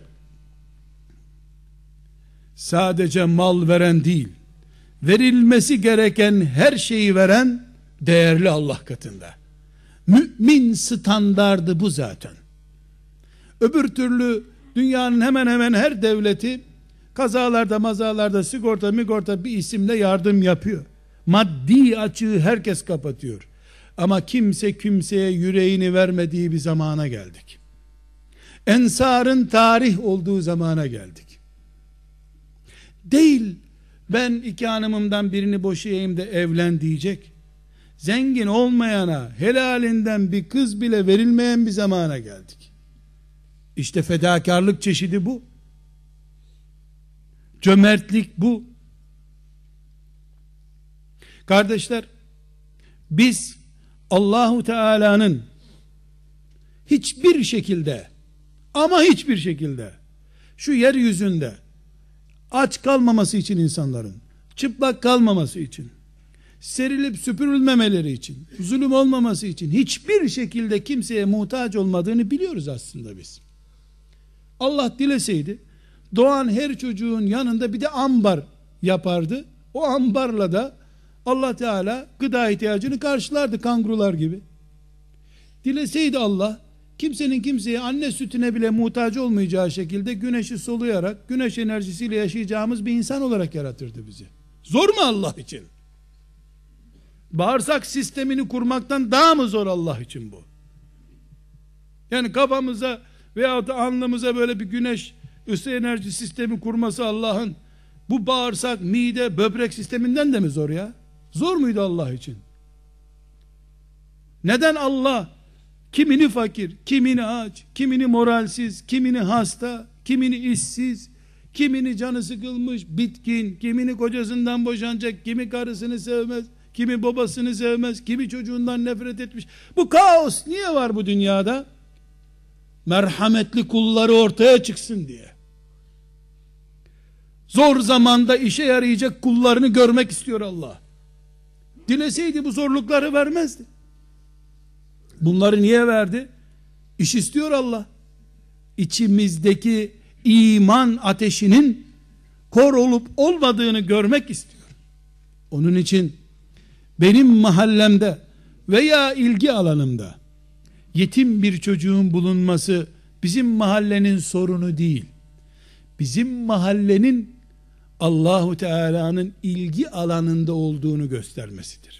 Sadece mal veren değil, verilmesi gereken her şeyi veren değerli Allah katında. Mümin standardı bu zaten. Öbür türlü dünyanın hemen hemen her devleti kazalarda mazalarda sigorta migorta bir isimle yardım yapıyor. Maddi açığı herkes kapatıyor. Ama kimse kimseye yüreğini vermediği bir zamana geldik. Ensar'ın tarih olduğu zamana geldik. Değil ben iki hanımımdan birini boşayayım da evlen diyecek, zengin olmayana helalinden bir kız bile verilmeyen bir zamana geldik. İşte fedakarlık çeşidi bu. Cömertlik bu. Kardeşler, biz Allahu Teala'nın hiçbir şekilde ama hiçbir şekilde şu yeryüzünde aç kalmaması için, insanların çıplak kalmaması için, serilip süpürülmemeleri için, zulüm olmaması için hiçbir şekilde kimseye muhtaç olmadığını biliyoruz aslında biz. Allah dileseydi doğan her çocuğun yanında bir de ambar yapardı. O ambarla da Allah Teala gıda ihtiyacını karşılardı kangurular gibi. Dileseydi Allah, kimsenin kimseye anne sütüne bile muhtaç olmayacağı şekilde güneşi soluyarak, güneş enerjisiyle yaşayacağımız bir insan olarak yaratırdı bizi. Zor mu Allah için? Bağırsak sistemini kurmaktan daha mı zor Allah için bu? Yani kafamıza veyahut da alnımıza böyle bir güneş ısı enerji sistemi kurması Allah'ın, bu bağırsak, mide, böbrek sisteminden de mi zor ya? Zor muydu Allah için? Neden Allah Kimini fakir, kimini aç, kimini moralsiz, kimini hasta, kimini işsiz, kimini canı sıkılmış, bitkin, kimini kocasından boşanacak, kimi karısını sevmez, kimi babasını sevmez, kimi çocuğundan nefret etmiş. Bu kaos niye var bu dünyada? Merhametli kulları ortaya çıksın diye. Zor zamanda işe yarayacak kullarını görmek istiyor Allah. Dileseydi bu zorlukları vermezdi. Bunları niye verdi? İş istiyor Allah. İçimizdeki iman ateşinin kor olup olmadığını görmek istiyor. Onun için benim mahallemde veya ilgi alanımda yetim bir çocuğun bulunması bizim mahallenin sorunu değil. Bizim mahallenin Allahu Teala'nın ilgi alanında olduğunu göstermesidir.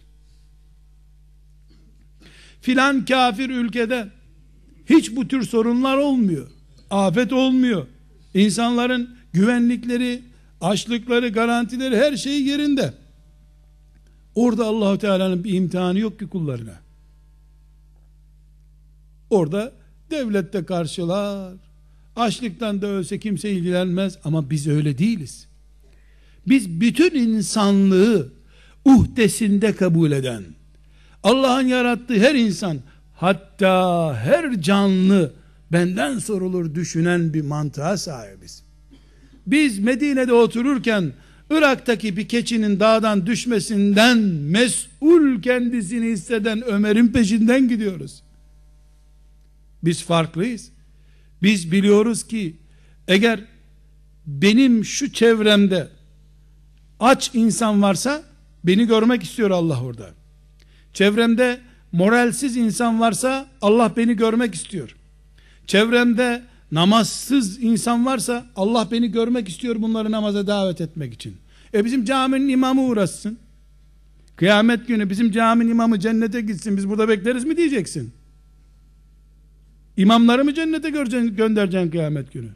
Filan kafir ülkede hiç bu tür sorunlar olmuyor. Afet olmuyor. İnsanların güvenlikleri, açlıkları, garantileri, her şey yerinde. Orada Allahu Teala'nın bir imtihanı yok ki kullarına. Orada devlet de karşılar. Açlıktan da ölse kimse ilgilenmez, ama biz öyle değiliz. Biz bütün insanlığı uhdesinde kabul eden, Allah'ın yarattığı her insan, hatta her canlı benden sorulur düşünen bir mantığa sahibiz. Biz Medine'de otururken Irak'taki bir keçinin dağdan düşmesinden mesul kendisini hisseden Ömer'in peşinden gidiyoruz. Biz farklıyız. Biz biliyoruz ki eğer benim şu çevremde aç insan varsa beni görmek istiyor Allah orada. Çevremde moralsiz insan varsa Allah beni görmek istiyor. Çevremde namazsız insan varsa Allah beni görmek istiyor, bunları namaza davet etmek için. E bizim caminin imamı uğraşsın. Kıyamet günü bizim caminin imamı cennete gitsin, biz burada bekleriz mi diyeceksin? İmamları mı cennete göndereceksin kıyamet günü?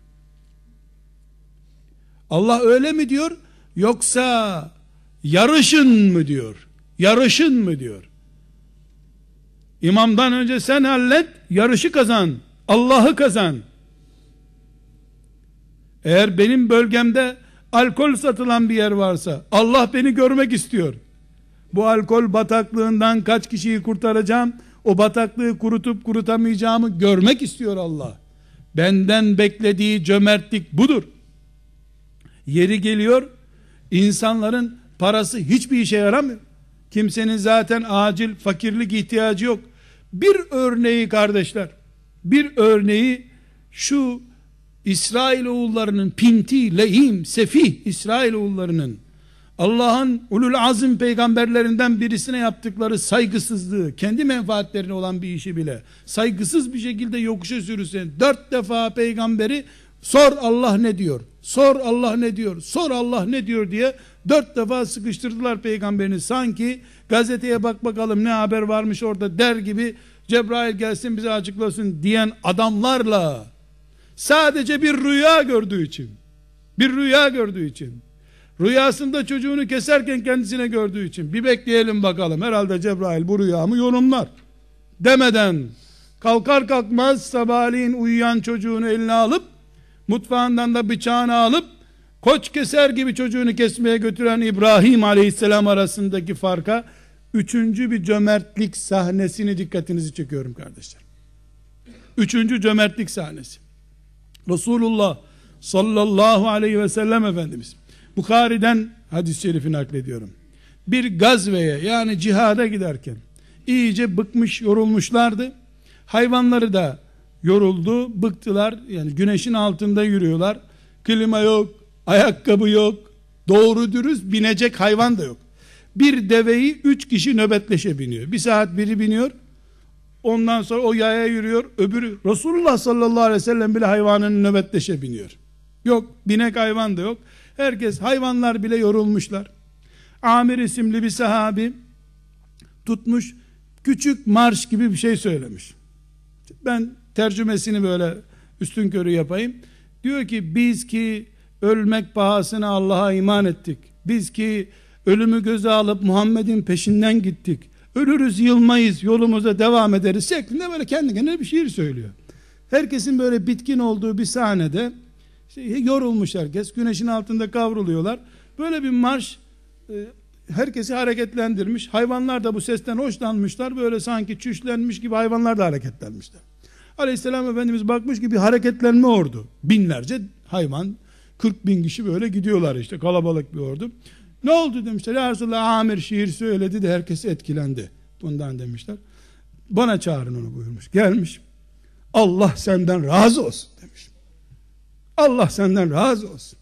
Allah öyle mi diyor? Yoksa yarışın mı diyor? Yarışın mı diyor? İmamdan önce sen hallet, yarışı kazan, Allah'ı kazan. Eğer benim bölgemde alkol satılan bir yer varsa Allah beni görmek istiyor. Bu alkol bataklığından kaç kişiyi kurtaracağım, o bataklığı kurutup kurutamayacağımı görmek istiyor Allah. Benden beklediği cömertlik budur. Yeri geliyor, insanların parası hiçbir işe yaramıyor. Kimsenin zaten acil fakirlik ihtiyacı yok. Bir örneği kardeşler, bir örneği şu İsrailoğullarının pinti, lehim, sefih İsrailoğullarının Allah'ın ulul azim peygamberlerinden birisine yaptıkları saygısızlığı, kendi menfaatlerine olan bir işi bile saygısız bir şekilde yokuşa sürürsen, dört defa peygamberi sor Allah ne diyor, sor Allah ne diyor, sor Allah ne diyor diye dört defa sıkıştırdılar peygamberini. Sanki gazeteye bak bakalım ne haber varmış orada der gibi, Cebrail gelsin bize açıklasın diyen adamlarla, sadece bir rüya gördüğü için, bir rüya gördüğü için, rüyasında çocuğunu keserken kendisine gördüğü için, bir bekleyelim bakalım herhalde Cebrail bu rüyamı yorumlar demeden, kalkar kalkmaz sabahleyin uyuyan çocuğunu eline alıp, mutfağından da bıçağını alıp, koç keser gibi çocuğunu kesmeye götüren İbrahim aleyhisselam arasındaki farka, üçüncü bir cömertlik sahnesini dikkatinizi çekiyorum kardeşler. Üçüncü cömertlik sahnesi. Resulullah sallallahu aleyhi ve sellem Efendimiz, Bukhari'den hadis-i şerifi naklediyorum. Bir gazveye, yani cihada giderken iyice bıkmış, yorulmuşlardı. Hayvanları da yoruldu, bıktılar. Yani güneşin altında yürüyorlar. Klima yok, ayakkabı yok, doğru dürüst binecek hayvan da yok. Bir deveyi üç kişi nöbetleşe biniyor. Bir saat biri biniyor, ondan sonra o yaya yürüyor, öbürü, Resulullah sallallahu aleyhi ve sellem bile hayvanın nöbetleşe biniyor. Yok, binek hayvan da yok. Herkes, hayvanlar bile yorulmuşlar. Amir isimli bir sahabi tutmuş, küçük marş gibi bir şey söylemiş. Ben tercümesini böyle üstünkörü yapayım. Diyor ki, biz ki ölmek pahasına Allah'a iman ettik. Biz ki ölümü göze alıp Muhammed'in peşinden gittik. ölürüz yılmayız, yolumuza devam ederiz şeklinde böyle kendi kendine bir şiir söylüyor. Herkesin böyle bitkin olduğu bir sahnede işte yorulmuş herkes, güneşin altında kavruluyorlar. Böyle bir marş e, herkesi hareketlendirmiş. Hayvanlar da bu sesten hoşlanmışlar. Böyle sanki çüşlenmiş gibi hayvanlar da hareketlenmişler. Aleyhisselam Efendimiz bakmış ki bir hareketlenme ordu. Binlerce hayvan, kırk bin kişi böyle gidiyorlar işte, kalabalık bir ordu. Ne oldu demişler. Ya Resulallah, Amir şiir söyledi de herkes etkilendi bundan demişler. Bana çağırın onu buyurmuş. Gelmiş. Allah senden razı olsun demiş. Allah senden razı olsun.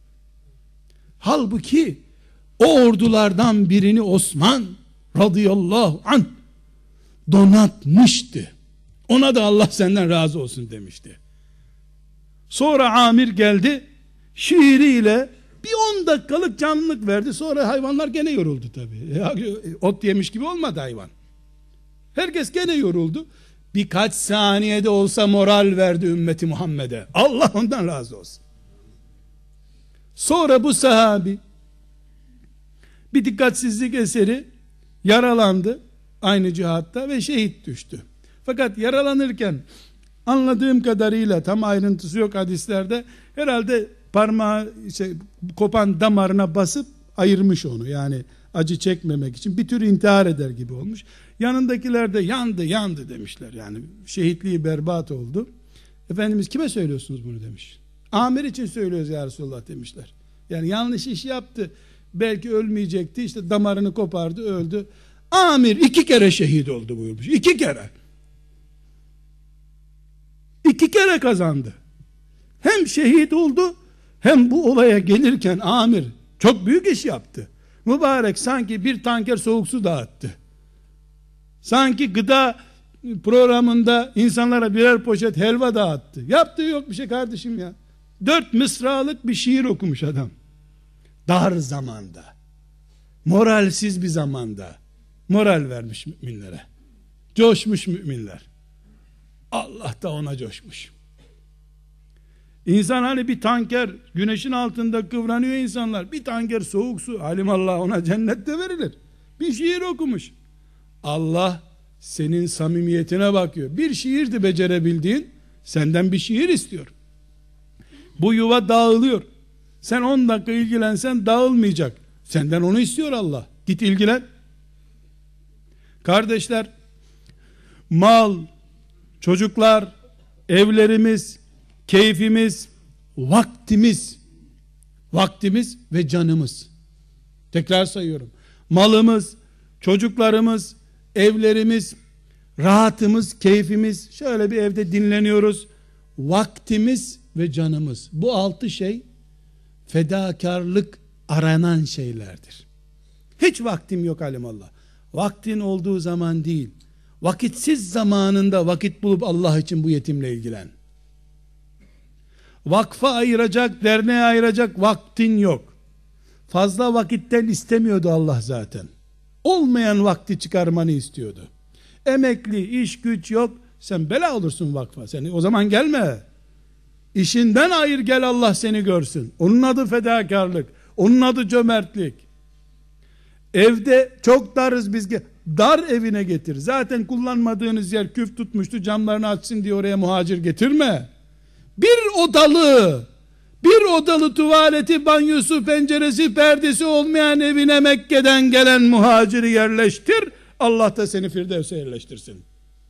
Halbuki o ordulardan birini Osman radıyallahu anh donatmıştı. Ona da Allah senden razı olsun demişti. Sonra Amir geldi, şiiriyle bir on dakikalık canlılık verdi. Sonra hayvanlar gene yoruldu tabii. Ot yemiş gibi olmadı hayvan. Herkes gene yoruldu. Birkaç saniyede olsa moral verdi ümmeti Muhammed'e. Allah ondan razı olsun. Sonra bu sahabi bir dikkatsizlik eseri yaralandı aynı cihatta ve şehit düştü. Fakat yaralanırken anladığım kadarıyla, tam ayrıntısı yok hadislerde, herhalde parmağı şey, kopan damarına basıp ayırmış onu, yani acı çekmemek için bir tür intihar eder gibi olmuş. Yanındakiler de yandı yandı demişler, yani şehitliği berbat oldu. Efendimiz kime söylüyorsunuz bunu demiş. Amir için söylüyoruz ya Resulullah demişler. Yani yanlış iş yaptı, belki ölmeyecekti, işte damarını kopardı, öldü. Amir iki kere şehit oldu buyurmuş. İki kere. İki kere kazandı. Hem şehit oldu, hem bu olaya gelirken amir çok büyük iş yaptı. Mübarek sanki bir tanker soğuk su dağıttı. Sanki gıda programında insanlara birer poşet helva dağıttı. Yaptığı yok bir şey kardeşim ya. Dört mısralık bir şiir okumuş adam. Dar zamanda, moralsiz bir zamanda moral vermiş müminlere. Coşmuş müminler. Allah da ona coşmuş. İnsan hani bir tanker, güneşin altında kıvranıyor insanlar. Bir tanker soğuk su, alimallah ona cennette verilir. Bir şiir okumuş. Allah senin samimiyetine bakıyor. Bir şiirdi becerebildiğin, senden bir şiir istiyor. Bu yuva dağılıyor. Sen on dakika ilgilensen dağılmayacak. Senden onu istiyor Allah. Git ilgilen. Kardeşler, mal, çocuklar, evlerimiz, keyfimiz, vaktimiz, vaktimiz ve canımız. Tekrar sayıyorum. Malımız, çocuklarımız, evlerimiz, rahatımız, keyfimiz, şöyle bir evde dinleniyoruz. Vaktimiz ve canımız. Bu altı şey fedakarlık aranan şeylerdir. Hiç vaktim yok alimallah. Vaktin olduğu zaman değil, vakitsiz zamanında vakit bulup Allah için bu yetimle ilgilen. Vakfa ayıracak, derneğe ayıracak vaktin yok. Fazla vakitten istemiyordu Allah zaten. Olmayan vakti çıkarmanı istiyordu. Emekli, iş güç yok, sen bela olursun vakfa. Sen o zaman gelme. İşinden ayır, gel Allah seni görsün. Onun adı fedakarlık. Onun adı cömertlik. Evde çok darız biz. Dar evine getir. Zaten kullanmadığınız yer küf tutmuştu, camlarını açsın diye oraya muhacir getirme. Bir odalı, bir odalı tuvaleti, banyosu, penceresi, perdesi olmayan evine Mekke'den gelen muhaciri yerleştir. Allah da seni Firdevs'e yerleştirsin.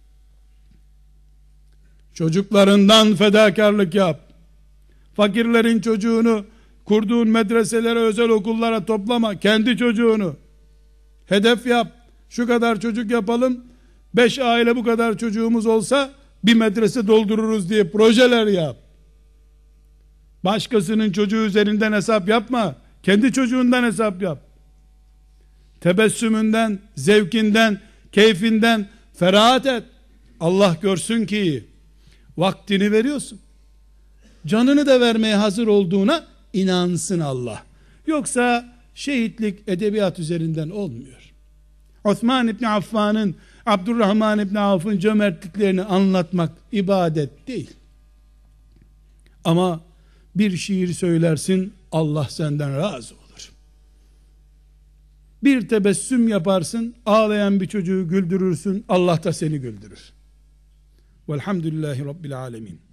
Çocuklarından fedakarlık yap. Fakirlerin çocuğunu kurduğun medreselere, özel okullara toplama. Kendi çocuğunu hedef yap. Şu kadar çocuk yapalım, beş aile bu kadar çocuğumuz olsa bir medrese doldururuz diye projeler yap. Başkasının çocuğu üzerinden hesap yapma. Kendi çocuğundan hesap yap. Tebessümünden, zevkinden, keyfinden ferahat et. Allah görsün ki vaktini veriyorsun. Canını da vermeye hazır olduğuna inansın Allah. Yoksa şehitlik edebiyat üzerinden olmuyor. Osman İbni Affan'ın, Abdurrahman İbni Avf'ın cömertliklerini anlatmak ibadet değil. Ama bir şiir söylersin, Allah senden razı olur. Bir tebessüm yaparsın, ağlayan bir çocuğu güldürürsün, Allah da seni güldürür. Velhamdülillahi Rabbil alemin.